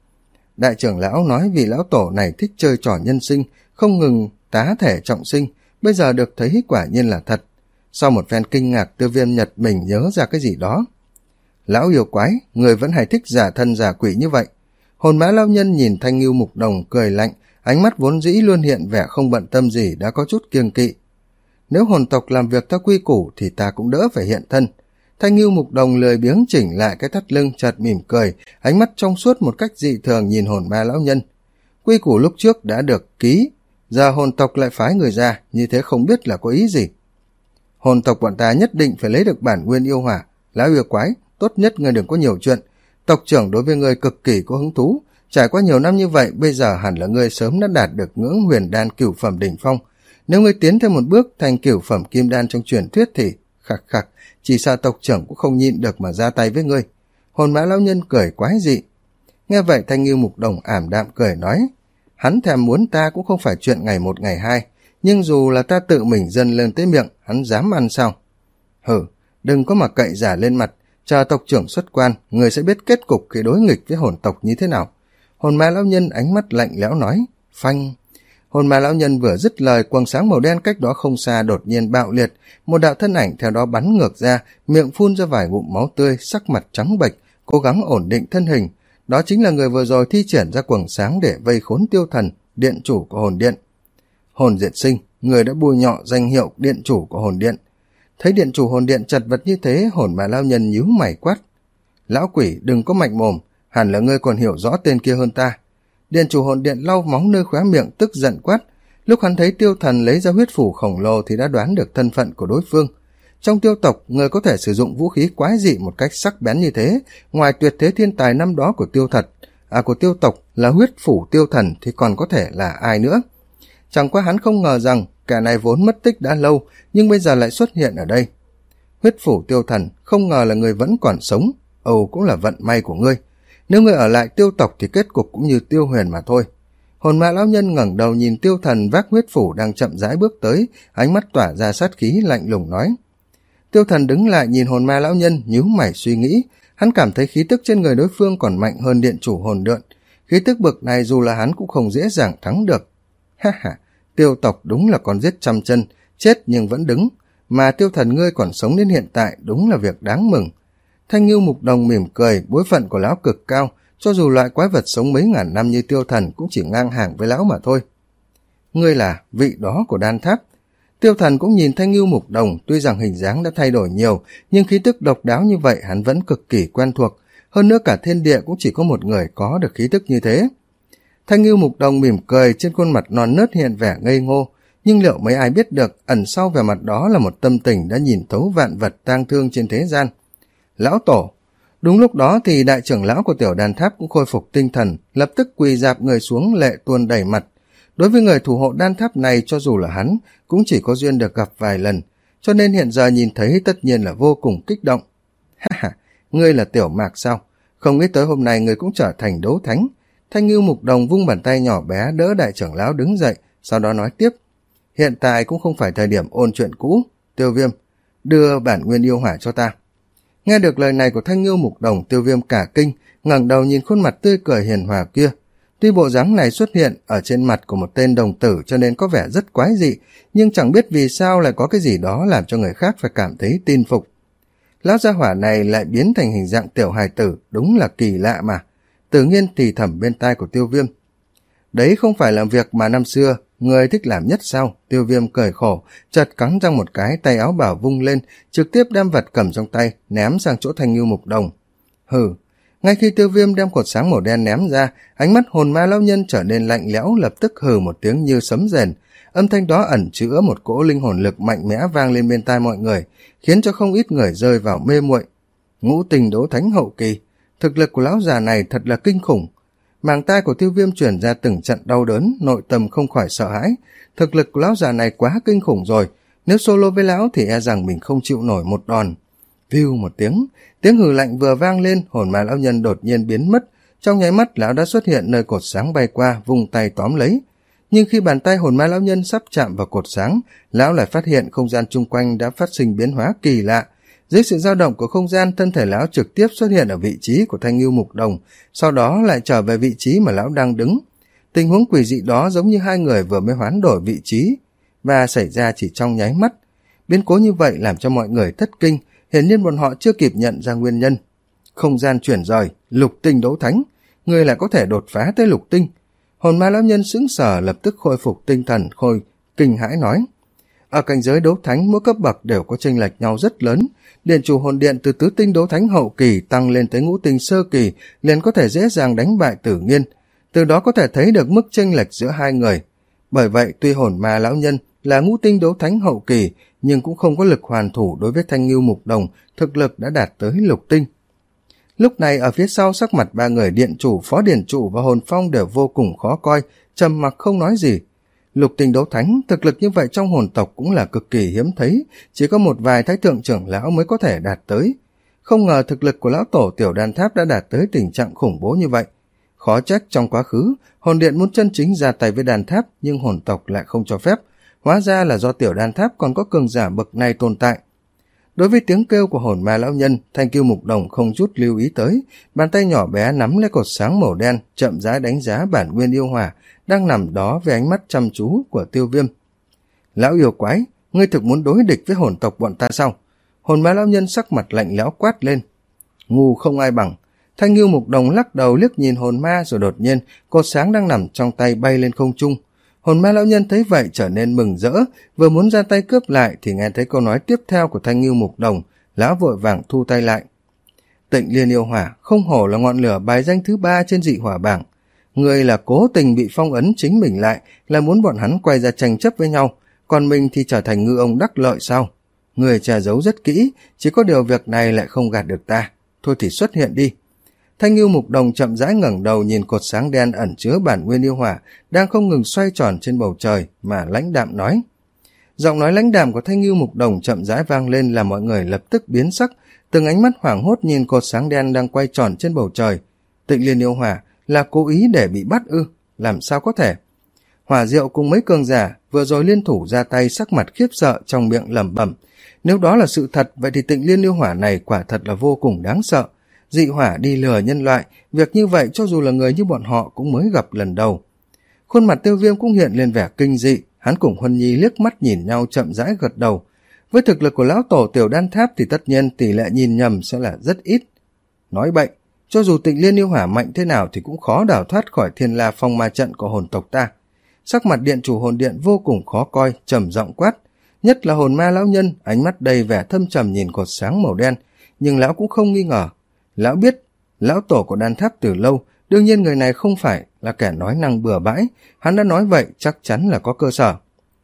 Đại trưởng lão nói vì lão tổ này thích chơi trò nhân sinh, không ngừng tá thể trọng sinh, bây giờ được thấy quả nhiên là thật. Sau một phen kinh ngạc, Tiêu Viêm nhật mình nhớ ra cái gì đó. Lão yêu quái, người vẫn hay thích giả thân giả quỷ như vậy. Hồn mã lão nhân nhìn thanh ngưu mục đồng cười lạnh, ánh mắt vốn dĩ luôn hiện vẻ không bận tâm gì đã có chút kiêng kỵ. Nếu hồn tộc làm việc theo quy củ thì ta cũng đỡ phải hiện thân. Thanh ngưu mục đồng lười biếng chỉnh lại cái thắt lưng, chợt mỉm cười, ánh mắt trong suốt một cách dị thường nhìn hồn ma lão nhân. Quy củ lúc trước đã được ký, giờ hồn tộc lại phái người ra, như thế không biết là có ý gì. Hồn tộc bọn ta nhất định phải lấy được bản nguyên yêu hỏa. Lão yêu quái, tốt nhất người đừng có nhiều chuyện. Tộc trưởng đối với người cực kỳ có hứng thú, Trải qua nhiều năm như vậy, bây giờ hẳn là ngươi sớm đã đạt được ngưỡng huyền đan cửu phẩm đỉnh phong. Nếu ngươi tiến thêm một bước thành cửu phẩm kim đan trong truyền thuyết thì khặc khặc, chỉ sợ tộc trưởng cũng không nhịn được mà ra tay với ngươi. Hồn mã lão nhân cười quái dị. Nghe vậy Thanh Ngưu Mục Đồng ảm đạm cười nói, hắn thèm muốn ta cũng không phải chuyện ngày một ngày hai, nhưng dù là ta tự mình dâng lên tới miệng, hắn dám ăn sao? Hử, đừng có mà cậy giả lên mặt, chờ tộc trưởng xuất quan, người sẽ biết kết cục khi đối nghịch với hồn tộc như thế nào. Hồn ma lão nhân ánh mắt lạnh lẽo nói, phanh. Hồn ma lão nhân vừa dứt lời, quầng sáng màu đen cách đó không xa đột nhiên bạo liệt, một đạo thân ảnh theo đó bắn ngược ra, miệng phun ra vài ngụm máu tươi, sắc mặt trắng bệch, cố gắng ổn định thân hình. Đó chính là người vừa rồi thi triển ra quầng sáng để vây khốn Tiêu Thần, điện chủ của hồn điện. Hồn Diệt Sinh, người đã bôi nhọ danh hiệu điện chủ của hồn điện. Thấy điện chủ hồn điện chật vật như thế, hồn ma lão nhân nhíu mày quát, lão quỷ đừng có mạnh mồm, hẳn là ngươi còn hiểu rõ tên kia hơn ta. Điện chủ hồn điện lau máu nơi khóe miệng, tức giận quát. Lúc hắn thấy Tiêu Thần lấy ra huyết phủ khổng lồ thì đã đoán được thân phận của đối phương. Trong Tiêu tộc, người có thể sử dụng vũ khí quái dị một cách sắc bén như thế, ngoài tuyệt thế thiên tài năm đó của Tiêu thật, à của Tiêu tộc là huyết phủ Tiêu Thần thì còn có thể là ai nữa. Chẳng qua hắn không ngờ rằng kẻ này vốn mất tích đã lâu, nhưng bây giờ lại xuất hiện ở đây. Huyết phủ Tiêu Thần, không ngờ là người vẫn còn sống, ồ cũng là vận may của ngươi. Nếu ngươi ở lại Tiêu tộc thì kết cục cũng như Tiêu Huyền mà thôi. Hồn ma lão nhân ngẩng đầu nhìn Tiêu Thần vác huyết phủ đang chậm rãi bước tới, ánh mắt tỏa ra sát khí lạnh lùng nói. Tiêu Thần đứng lại nhìn hồn ma lão nhân, nhíu mày suy nghĩ, hắn cảm thấy khí tức trên người đối phương còn mạnh hơn điện chủ hồn điện. Khí tức bực này dù là hắn cũng không dễ dàng thắng được. Ha ha, Tiêu tộc đúng là con giết trăm chân, chết nhưng vẫn đứng, mà Tiêu Thần ngươi còn sống đến hiện tại đúng là việc đáng mừng. Thanh Ngưu Mục Đồng mỉm cười, bối phận của lão cực cao, cho dù loại quái vật sống mấy ngàn năm như Tiêu Thần cũng chỉ ngang hàng với lão mà thôi. Ngươi là vị đó của đan tháp. Tiêu Thần cũng nhìn Thanh Ngưu Mục Đồng, tuy rằng hình dáng đã thay đổi nhiều, nhưng khí tức độc đáo như vậy hắn vẫn cực kỳ quen thuộc, hơn nữa cả thiên địa cũng chỉ có một người có được khí tức như thế. Thanh Ngưu Mục Đồng mỉm cười, trên khuôn mặt non nớt hiện vẻ ngây ngô, nhưng liệu mấy ai biết được ẩn sau vẻ mặt đó là một tâm tình đã nhìn thấu vạn vật tang thương trên thế gian. Lão tổ. Đúng lúc đó thì đại trưởng lão của tiểu đàn tháp cũng khôi phục tinh thần, lập tức quỳ dạp người xuống, lệ tuôn đầy mặt. Đối với người thủ hộ đan tháp này, cho dù là hắn cũng chỉ có duyên được gặp vài lần, cho nên hiện giờ nhìn thấy tất nhiên là vô cùng kích động. Ha ha, ngươi là Tiểu Mạc sao? Không nghĩ tới hôm nay ngươi cũng trở thành đấu thánh. Thanh Ngưu Mục Đồng vung bàn tay nhỏ bé đỡ đại trưởng lão đứng dậy, sau đó nói tiếp. Hiện tại cũng không phải thời điểm ôn chuyện cũ. Tiêu Viêm, đưa bản nguyên yêu hỏa cho ta. Nghe được lời này của Thanh Ngưu Mục Đồng, Tiêu Viêm cả kinh, ngẩng đầu nhìn khuôn mặt tươi cười hiền hòa kia. Tuy bộ dáng này xuất hiện ở trên mặt của một tên đồng tử cho nên có vẻ rất quái dị, nhưng chẳng biết vì sao lại có cái gì đó làm cho người khác phải cảm thấy tin phục. Lão gia hỏa này lại biến thành hình dạng tiểu hài tử, đúng là kỳ lạ mà. Tự nhiên thì thầm bên tai của Tiêu Viêm. Đấy không phải là việc mà năm xưa người thích làm nhất sao? Tiêu Viêm cười khổ, chợt cắn răng một cái, tay áo bảo vung lên, trực tiếp đem vật cầm trong tay ném sang chỗ Thanh Ngưu Mục Đồng. Hừ. Ngay khi Tiêu Viêm đem cột sáng màu đen ném ra, ánh mắt hồn ma lão nhân trở nên lạnh lẽo, lập tức hừ một tiếng như sấm rền. Âm thanh đó ẩn chứa một cỗ linh hồn lực mạnh mẽ vang lên bên tai mọi người, khiến cho không ít người rơi vào mê muội. Ngũ tình đấu thánh hậu kỳ, thực lực của lão già này thật là kinh khủng. Màng tai của Tiêu Viêm chuyển ra từng trận đau đớn, nội tâm không khỏi sợ hãi. Thực lực của lão già này quá kinh khủng rồi, nếu solo với lão thì e rằng mình không chịu nổi một đòn. View một tiếng, tiếng hừ lạnh vừa vang lên, hồn ma lão nhân đột nhiên biến mất. Trong nháy mắt lão đã xuất hiện nơi cột sáng bay qua, vung tay tóm lấy. Nhưng khi bàn tay hồn ma lão nhân sắp chạm vào cột sáng, lão lại phát hiện không gian chung quanh đã phát sinh biến hóa kỳ lạ. Dưới sự dao động của không gian, thân thể lão trực tiếp xuất hiện ở vị trí của Thanh Ngưu Mục Đồng, sau đó lại trở về vị trí mà lão đang đứng. Tình huống quỷ dị đó giống như hai người vừa mới hoán đổi vị trí, và xảy ra chỉ trong nháy mắt. Biến cố như vậy làm cho mọi người thất kinh, hiển nhiên bọn họ chưa kịp nhận ra nguyên nhân. Không gian chuyển rời, lục tinh đấu thánh, người lại có thể đột phá tới lục tinh. Hồn ma lão nhân sững sờ, lập tức khôi phục tinh thần, khôi kinh hãi nói. Ở cảnh giới đấu thánh, mỗi cấp bậc đều có chênh lệch nhau rất lớn. Điện chủ hồn điện từ tứ tinh đấu thánh hậu kỳ tăng lên tới ngũ tinh sơ kỳ liền có thể dễ dàng đánh bại Tử Nghiên. Từ đó có thể thấy được mức chênh lệch giữa hai người. Bởi vậy tuy hồn ma lão nhân là ngũ tinh đấu thánh hậu kỳ, nhưng cũng không có lực hoàn thủ đối với Thanh Ngưu Mục Đồng, thực lực đã đạt tới lục tinh. Lúc này ở phía sau sắc mặt ba người điện chủ, phó điển trụ và hồn phong đều vô cùng khó coi, trầm mặc không nói gì. Lục tinh đấu thánh, thực lực như vậy trong hồn tộc cũng là cực kỳ hiếm thấy, chỉ có một vài thái thượng trưởng lão mới có thể đạt tới. Không ngờ thực lực của lão tổ Tiểu Đan Tháp đã đạt tới tình trạng khủng bố như vậy. Khó trách trong quá khứ, hồn điện muốn chân chính ra tay với đan tháp nhưng hồn tộc lại không cho phép, hóa ra là do Tiểu Đan Tháp còn có cường giả bậc này tồn tại. Đối với tiếng kêu của hồn ma lão nhân, Thanh Cưu Mục Đồng không chút lưu ý tới, bàn tay nhỏ bé nắm lấy cột sáng màu đen, chậm rãi đánh giá bản nguyên yêu hỏa đang nằm đó với ánh mắt chăm chú của Tiêu Viêm. Lão yêu quái, ngươi thực muốn đối địch với hồn tộc bọn ta sao? Hồn ma lão nhân sắc mặt lạnh lẽo quát lên. Ngu không ai bằng. Thanh Cưu Mục Đồng lắc đầu liếc nhìn hồn ma, rồi đột nhiên cột sáng đang nằm trong tay bay lên không trung. Hồn ma lão nhân thấy vậy trở nên mừng rỡ, vừa muốn ra tay cướp lại thì nghe thấy câu nói tiếp theo của Thanh Cưu Mục Đồng, lão vội vàng thu tay lại. Tịnh Liên yêu hỏa không hổ là ngọn lửa bài danh thứ ba trên dị hỏa bảng. Người là cố tình bị phong ấn chính mình lại, là muốn bọn hắn quay ra tranh chấp với nhau, còn mình thì trở thành ngư ông đắc lợi sao? Người che giấu rất kỹ, chỉ có điều việc này lại không gạt được ta. Thôi thì xuất hiện đi. Thanh Cưu Mục Đồng chậm rãi ngẩng đầu nhìn cột sáng đen ẩn chứa bản nguyên yêu hỏa đang không ngừng xoay tròn trên bầu trời mà lãnh đạm nói. Giọng nói lãnh đạm của Thanh Cưu Mục Đồng chậm rãi vang lên làm mọi người lập tức biến sắc, từng ánh mắt hoảng hốt nhìn cột sáng đen đang quay tròn trên bầu trời. Tịnh Liên yêu hỏa là cố ý để bị bắt ư? Làm sao có thể? Hỏa Diệu cùng mấy cường giả vừa rồi liên thủ ra tay, sắc mặt khiếp sợ, trong miệng lẩm bẩm. Nếu đó là sự thật, vậy thì Tịnh Liên yêu hỏa này quả thật là vô cùng đáng sợ. Dị hỏa đi lừa nhân loại, việc như vậy cho dù là người như bọn họ cũng mới gặp lần đầu. Khuôn mặt Tiêu Viêm cũng hiện lên vẻ kinh dị, hắn cùng Huân Nhi liếc mắt nhìn nhau chậm rãi gật đầu. Với thực lực của lão tổ Tiểu Đan Tháp thì tất nhiên tỷ lệ nhìn nhầm sẽ là rất ít. Nói bậy, cho dù Tịnh Liên yêu hỏa mạnh thế nào thì cũng khó đào thoát khỏi Thiên La Phong ma trận của hồn tộc ta. Sắc mặt điện chủ hồn điện vô cùng khó coi, trầm giọng quát. Nhất là hồn ma lão nhân, ánh mắt đầy vẻ thâm trầm nhìn cột sáng màu đen, nhưng lão cũng không nghi ngờ. Lão biết, lão tổ của Đan Tháp từ lâu, đương nhiên người này không phải là kẻ nói năng bừa bãi, hắn đã nói vậy chắc chắn là có cơ sở.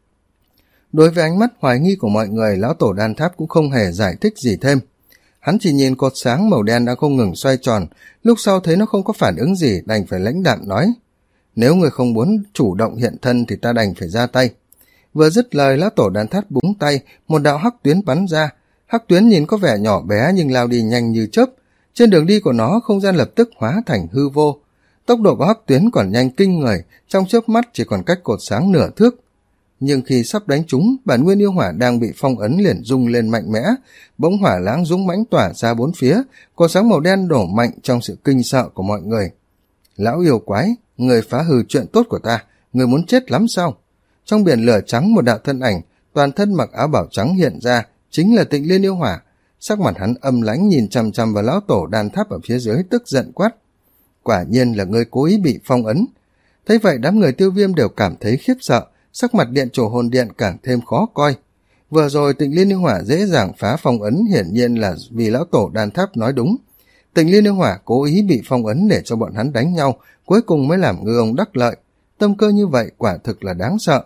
Đối với ánh mắt hoài nghi của mọi người, lão tổ Đan Tháp cũng không hề giải thích gì thêm. Hắn chỉ nhìn cột sáng màu đen đã không ngừng xoay tròn, lúc sau thấy nó không có phản ứng gì đành phải lãnh đạm nói. Nếu người không muốn chủ động hiện thân thì ta đành phải ra tay. Vừa dứt lời, lão tổ Đan Tháp búng tay, một đạo hắc tuyến bắn ra. Hắc tuyến nhìn có vẻ nhỏ bé nhưng lao đi nhanh như chớp. Trên đường đi của nó, không gian lập tức hóa thành hư vô. Tốc độ của hắc tuyến còn nhanh kinh người, trong chớp mắt chỉ còn cách cột sáng nửa thước. Nhưng khi sắp đánh trúng, bản nguyên yêu hỏa đang bị phong ấn liền rung lên mạnh mẽ, bỗng hỏa lãng dũng mãnh tỏa ra bốn phía, cột sáng màu đen đổ mạnh trong sự kinh sợ của mọi người. Lão yêu quái, người phá hư chuyện tốt của ta, người muốn chết lắm sao? Trong biển lửa trắng, một đạo thân ảnh, toàn thân mặc áo bảo trắng hiện ra, chính là Tịnh Liên yêu hỏa. Sắc mặt hắn âm lãnh nhìn chằm chằm vào lão tổ Đan Tháp ở phía dưới, tức giận quát. Quả nhiên là ngươi cố ý bị phong ấn. Thấy vậy đám người Tiêu Viêm đều cảm thấy khiếp sợ, sắc mặt điện chủ hồn điện càng thêm khó coi. Vừa rồi Tịnh Liên yêu hỏa dễ dàng phá phong ấn hiển nhiên là vì lão tổ Đan Tháp nói đúng. Tịnh Liên yêu hỏa cố ý bị phong ấn để cho bọn hắn đánh nhau, cuối cùng mới làm ngư ông đắc lợi. Tâm cơ như vậy quả thực là đáng sợ.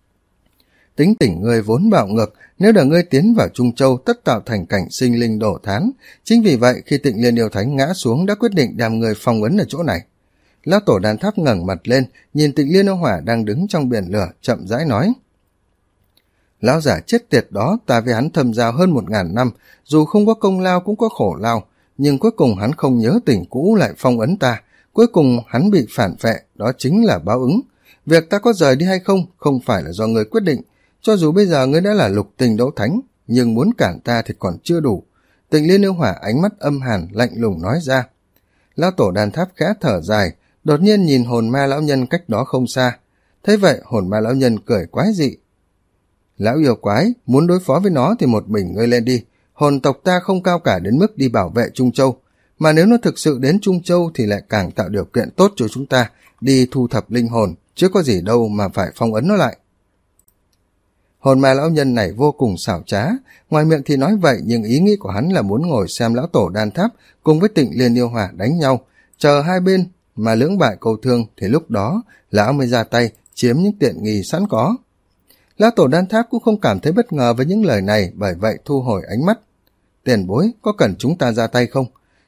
Tính tình ngươi vốn bạo ngược, nếu để ngươi tiến vào Trung Châu tất tạo thành cảnh sinh linh đổ thán. Chính vì vậy khi Tịnh Liên yêu thánh ngã xuống đã quyết định đem ngươi phong ấn ở chỗ này. Lão tổ Đan Tháp ngẩng mặt lên, nhìn Tịnh Liên yêu hỏa đang đứng trong biển lửa, chậm rãi nói. Lão giả chết tiệt đó, ta với hắn thâm giao hơn một ngàn năm, dù không có công lao cũng có khổ lao, nhưng cuối cùng hắn không nhớ tình cũ lại phong ấn ta, cuối cùng hắn bị phản vệ, đó chính là báo ứng. Việc ta có rời đi hay không, không phải là do ngươi quyết định. Cho dù bây giờ ngươi đã là lục tình đấu thánh, nhưng muốn cản ta thì còn chưa đủ. Tịnh Liên yêu hỏa ánh mắt âm hàn, lạnh lùng nói ra. Lão tổ Đan Tháp khẽ thở dài, đột nhiên nhìn hồn ma lão nhân cách đó không xa. Thế vậy hồn ma lão nhân cười quái dị. Lão yêu quái, muốn đối phó với nó thì một mình ngươi lên đi. Hồn tộc ta không cao cả đến mức đi bảo vệ Trung Châu, mà nếu nó thực sự đến Trung Châu thì lại càng tạo điều kiện tốt cho chúng ta đi thu thập linh hồn, chứ có gì đâu mà phải phong ấn nó lại. Hồn ma lão nhân này vô cùng xảo trá, ngoài miệng thì nói vậy nhưng ý nghĩ của hắn là muốn ngồi xem lão tổ Đan Tháp cùng với Tịnh Liên yêu hỏa đánh nhau, chờ hai bên mà lưỡng bại câu thương thì lúc đó lão mới ra tay chiếm những tiện nghi sẵn có. Lão tổ Đan Tháp cũng không cảm thấy bất ngờ với những lời này, bởi vậy thu hồi ánh mắt. Tiền bối, có cần chúng ta ra tay không?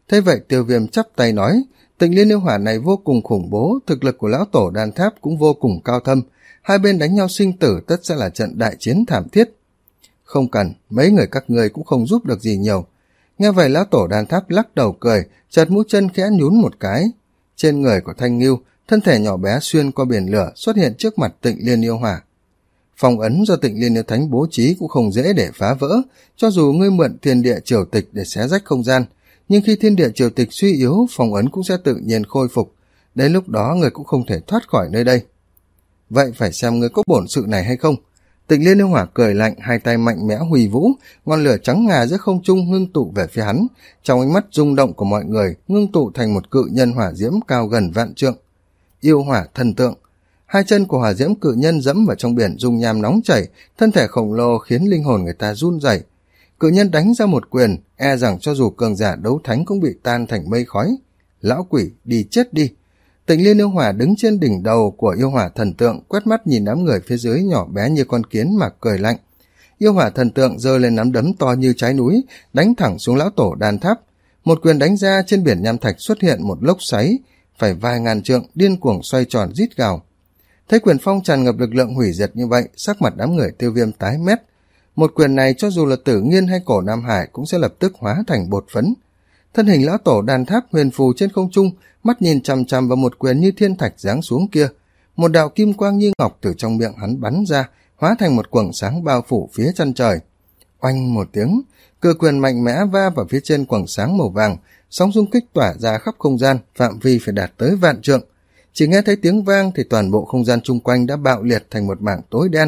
Thế vậy Tiêu Viêm chắp tay nói, Tịnh Liên Yêu Hỏa này vô cùng khủng bố, thực lực của lão tổ đan tháp cũng vô cùng cao thâm, hai bên đánh nhau sinh tử tất sẽ là trận đại chiến thảm thiết. Không cần, mấy người các ngươi cũng không giúp được gì nhiều. Nghe vậy lão tổ đan tháp lắc đầu cười, chợt mũi chân khẽ nhún một cái. Trên người của Thanh Ngưu, thân thể nhỏ bé xuyên qua biển lửa xuất hiện trước mặt Tịnh Liên Yêu Hỏa. Phong ấn do Tịnh Liên Yêu Thánh bố trí cũng không dễ để phá vỡ, cho dù ngươi mượn thiên địa triều tịch để xé rách không gian, nhưng khi thiên địa triều tịch suy yếu, phong ấn cũng sẽ tự nhiên khôi phục, đến lúc đó người cũng không thể thoát khỏi nơi đây. Vậy phải xem ngươi có bổn sự này hay không. Tịnh Liên Yêu Hỏa cười lạnh, hai tay mạnh mẽ huy vũ, ngọn lửa trắng ngà giữa không trung ngưng tụ về phía hắn, trong ánh mắt rung động của mọi người ngưng tụ thành một cự nhân hỏa diễm cao gần vạn trượng. Yêu hỏa thần tượng. Hai chân của hỏa diễm cự nhân dẫm vào trong biển dung nham nóng chảy, thân thể khổng lồ khiến linh hồn người ta run rẩy. Cự nhân đánh ra một quyền, e rằng cho dù cường giả đấu thánh cũng bị tan thành mây khói. Lão quỷ, đi chết đi. Tịnh Liên Yêu Hỏa đứng trên đỉnh đầu của yêu hỏa thần tượng, quét mắt nhìn đám người phía dưới nhỏ bé như con kiến mà cười lạnh. Yêu hỏa thần tượng giơ lên nắm đấm to như trái núi, đánh thẳng xuống lão tổ đan tháp. Một quyền đánh ra, trên biển nham thạch xuất hiện một lốc xoáy, phải vài ngàn trượng, điên cuồng xoay tròn rít gào. Thấy quyền phong tràn ngập lực lượng hủy diệt như vậy, sắc mặt đám người Tiêu Viêm tái mét. Một quyền này cho dù là Tử Nghiên hay Cổ Nam Hải cũng sẽ lập tức hóa thành bột phấn. Thân hình lão tổ đan tháp huyền phù trên không trung, mắt nhìn chằm chằm vào một quyền như thiên thạch giáng xuống kia. Một đạo kim quang như ngọc từ trong miệng hắn bắn ra, hóa thành một quầng sáng bao phủ phía chân trời. Oanh một tiếng, cự quyền mạnh mẽ va vào phía trên quầng sáng màu vàng, sóng xung kích tỏa ra khắp không gian, phạm vi phải đạt tới vạn trượng. Chỉ nghe thấy tiếng vang thì toàn bộ không gian chung quanh đã bạo liệt thành một mảng tối đen.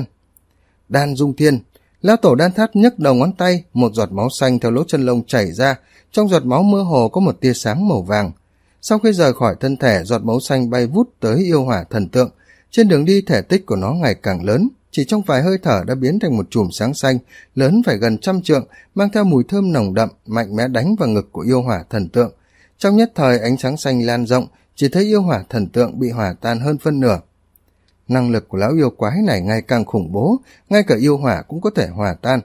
Đan dung thiên. Lão tổ đan tháp nhấc đầu ngón tay, một giọt máu xanh theo lỗ chân lông chảy ra, trong giọt máu mơ hồ có một tia sáng màu vàng. Sau khi rời khỏi thân thể, giọt máu xanh bay vút tới yêu hỏa thần tượng. Trên đường đi thể tích của nó ngày càng lớn, chỉ trong vài hơi thở đã biến thành một chùm sáng xanh, lớn phải gần trăm trượng, mang theo mùi thơm nồng đậm, mạnh mẽ đánh vào ngực của yêu hỏa thần tượng. Trong nhất thời ánh sáng xanh lan rộng, chỉ thấy yêu hỏa thần tượng bị hỏa tan hơn phân nửa. Năng lực của lão yêu quái này ngày càng khủng bố, ngay cả yêu hỏa cũng có thể hòa tan.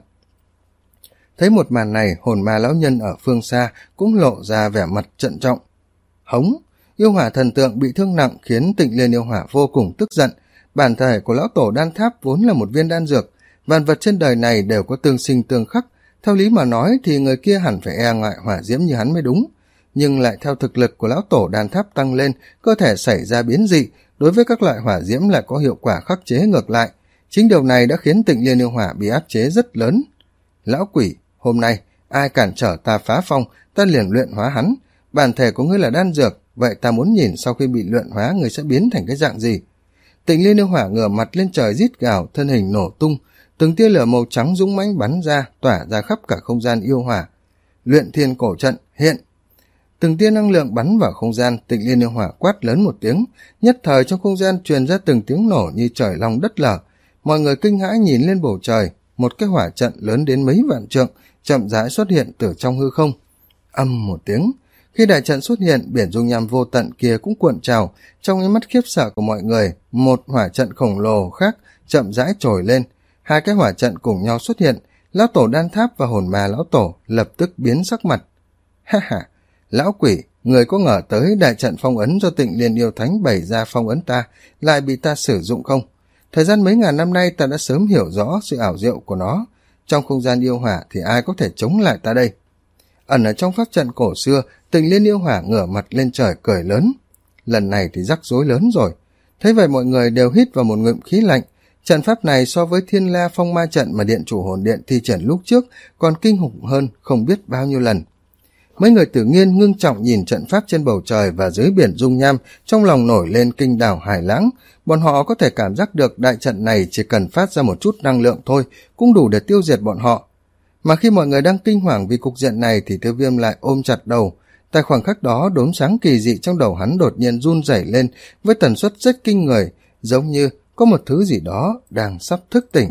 Thấy một màn này, hồn ma lão nhân ở phương xa cũng lộ ra vẻ mặt trân trọng. Hống! Yêu hỏa thần tượng bị thương nặng khiến Tịnh Liên Yêu Hỏa vô cùng tức giận. Bản thể của lão tổ đan tháp vốn là một viên đan dược, vạn vật trên đời này đều có tương sinh tương khắc. Theo lý mà nói thì người kia hẳn phải e ngại hỏa diễm như hắn mới đúng. Nhưng lại theo thực lực của lão tổ đan tháp tăng lên, cơ thể xảy ra biến dị, đối với các loại hỏa diễm lại có hiệu quả khắc chế ngược lại. Chính điều này đã khiến Tịnh Liên Yêu Hỏa bị áp chế rất lớn. Lão quỷ, hôm nay ai cản trở ta phá phong, ta liền luyện hóa hắn. Bản thể của ngươi là đan dược, vậy ta muốn nhìn sau khi bị luyện hóa ngươi sẽ biến thành cái dạng gì. Tịnh Liên Yêu Hỏa ngửa mặt lên trời rít gào, thân hình nổ tung, từng tia lửa màu trắng dũng mãnh bắn ra, tỏa ra khắp cả không gian yêu hỏa. Luyện thiên cổ trận hiện. Từng tia năng lượng bắn vào không gian, Tịnh Liên Yêu Hỏa quát lớn một tiếng, nhất thời trong không gian truyền ra từng tiếng nổ như trời long đất lở. Mọi người kinh hãi nhìn lên bầu trời, một cái hỏa trận lớn đến mấy vạn trượng chậm rãi xuất hiện từ trong hư không. Âm một tiếng, khi đại trận xuất hiện, biển dung nham vô tận kia cũng cuộn trào. Trong ánh mắt khiếp sợ của mọi người, một hỏa trận khổng lồ khác chậm rãi trồi lên. Hai cái hỏa trận cùng nhau xuất hiện, lão tổ đan tháp và hồn ma lão tổ lập tức biến sắc mặt. Ha ha, lão quỷ, người có ngờ tới đại trận phong ấn do Tịnh Liên Yêu Thánh bày ra phong ấn ta lại bị ta sử dụng không? Thời gian mấy ngàn năm nay ta đã sớm hiểu rõ sự ảo diệu của nó. Trong không gian yêu hỏa thì ai có thể chống lại ta đây? Ẩn ở trong pháp trận cổ xưa, Tịnh Liên Yêu Hỏa ngửa mặt lên trời cười lớn. Lần này thì rắc rối lớn rồi. Thế vậy mọi người đều hít vào một ngụm khí lạnh. Trận pháp này so với Thiên La Phong Ma trận mà Điện Chủ Hồn Điện thi triển lúc trước còn kinh khủng hơn không biết bao nhiêu lần. Mấy người Tử Nghiên ngưng trọng nhìn trận pháp trên bầu trời và dưới biển dung nham, trong lòng nổi lên kinh đảo hải lãng. Bọn họ có thể cảm giác được đại trận này chỉ cần phát ra một chút năng lượng thôi cũng đủ để tiêu diệt bọn họ. Mà khi mọi người đang kinh hoàng vì cục diện này thì Tiêu Viêm lại ôm chặt đầu. Tại khoảng khắc đó, đốm sáng kỳ dị trong đầu hắn đột nhiên run rẩy lên với tần suất rất kinh người, giống như có một thứ gì đó đang sắp thức tỉnh.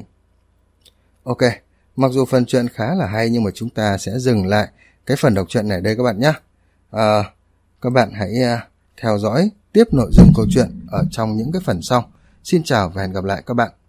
Ok, mặc dù phần chuyện khá là hay nhưng mà chúng ta sẽ dừng lại cái phần đọc truyện này đây các bạn nhé. À, các bạn hãy uh, theo dõi tiếp nội dung câu chuyện ở trong những cái phần sau. Xin chào và hẹn gặp lại các bạn.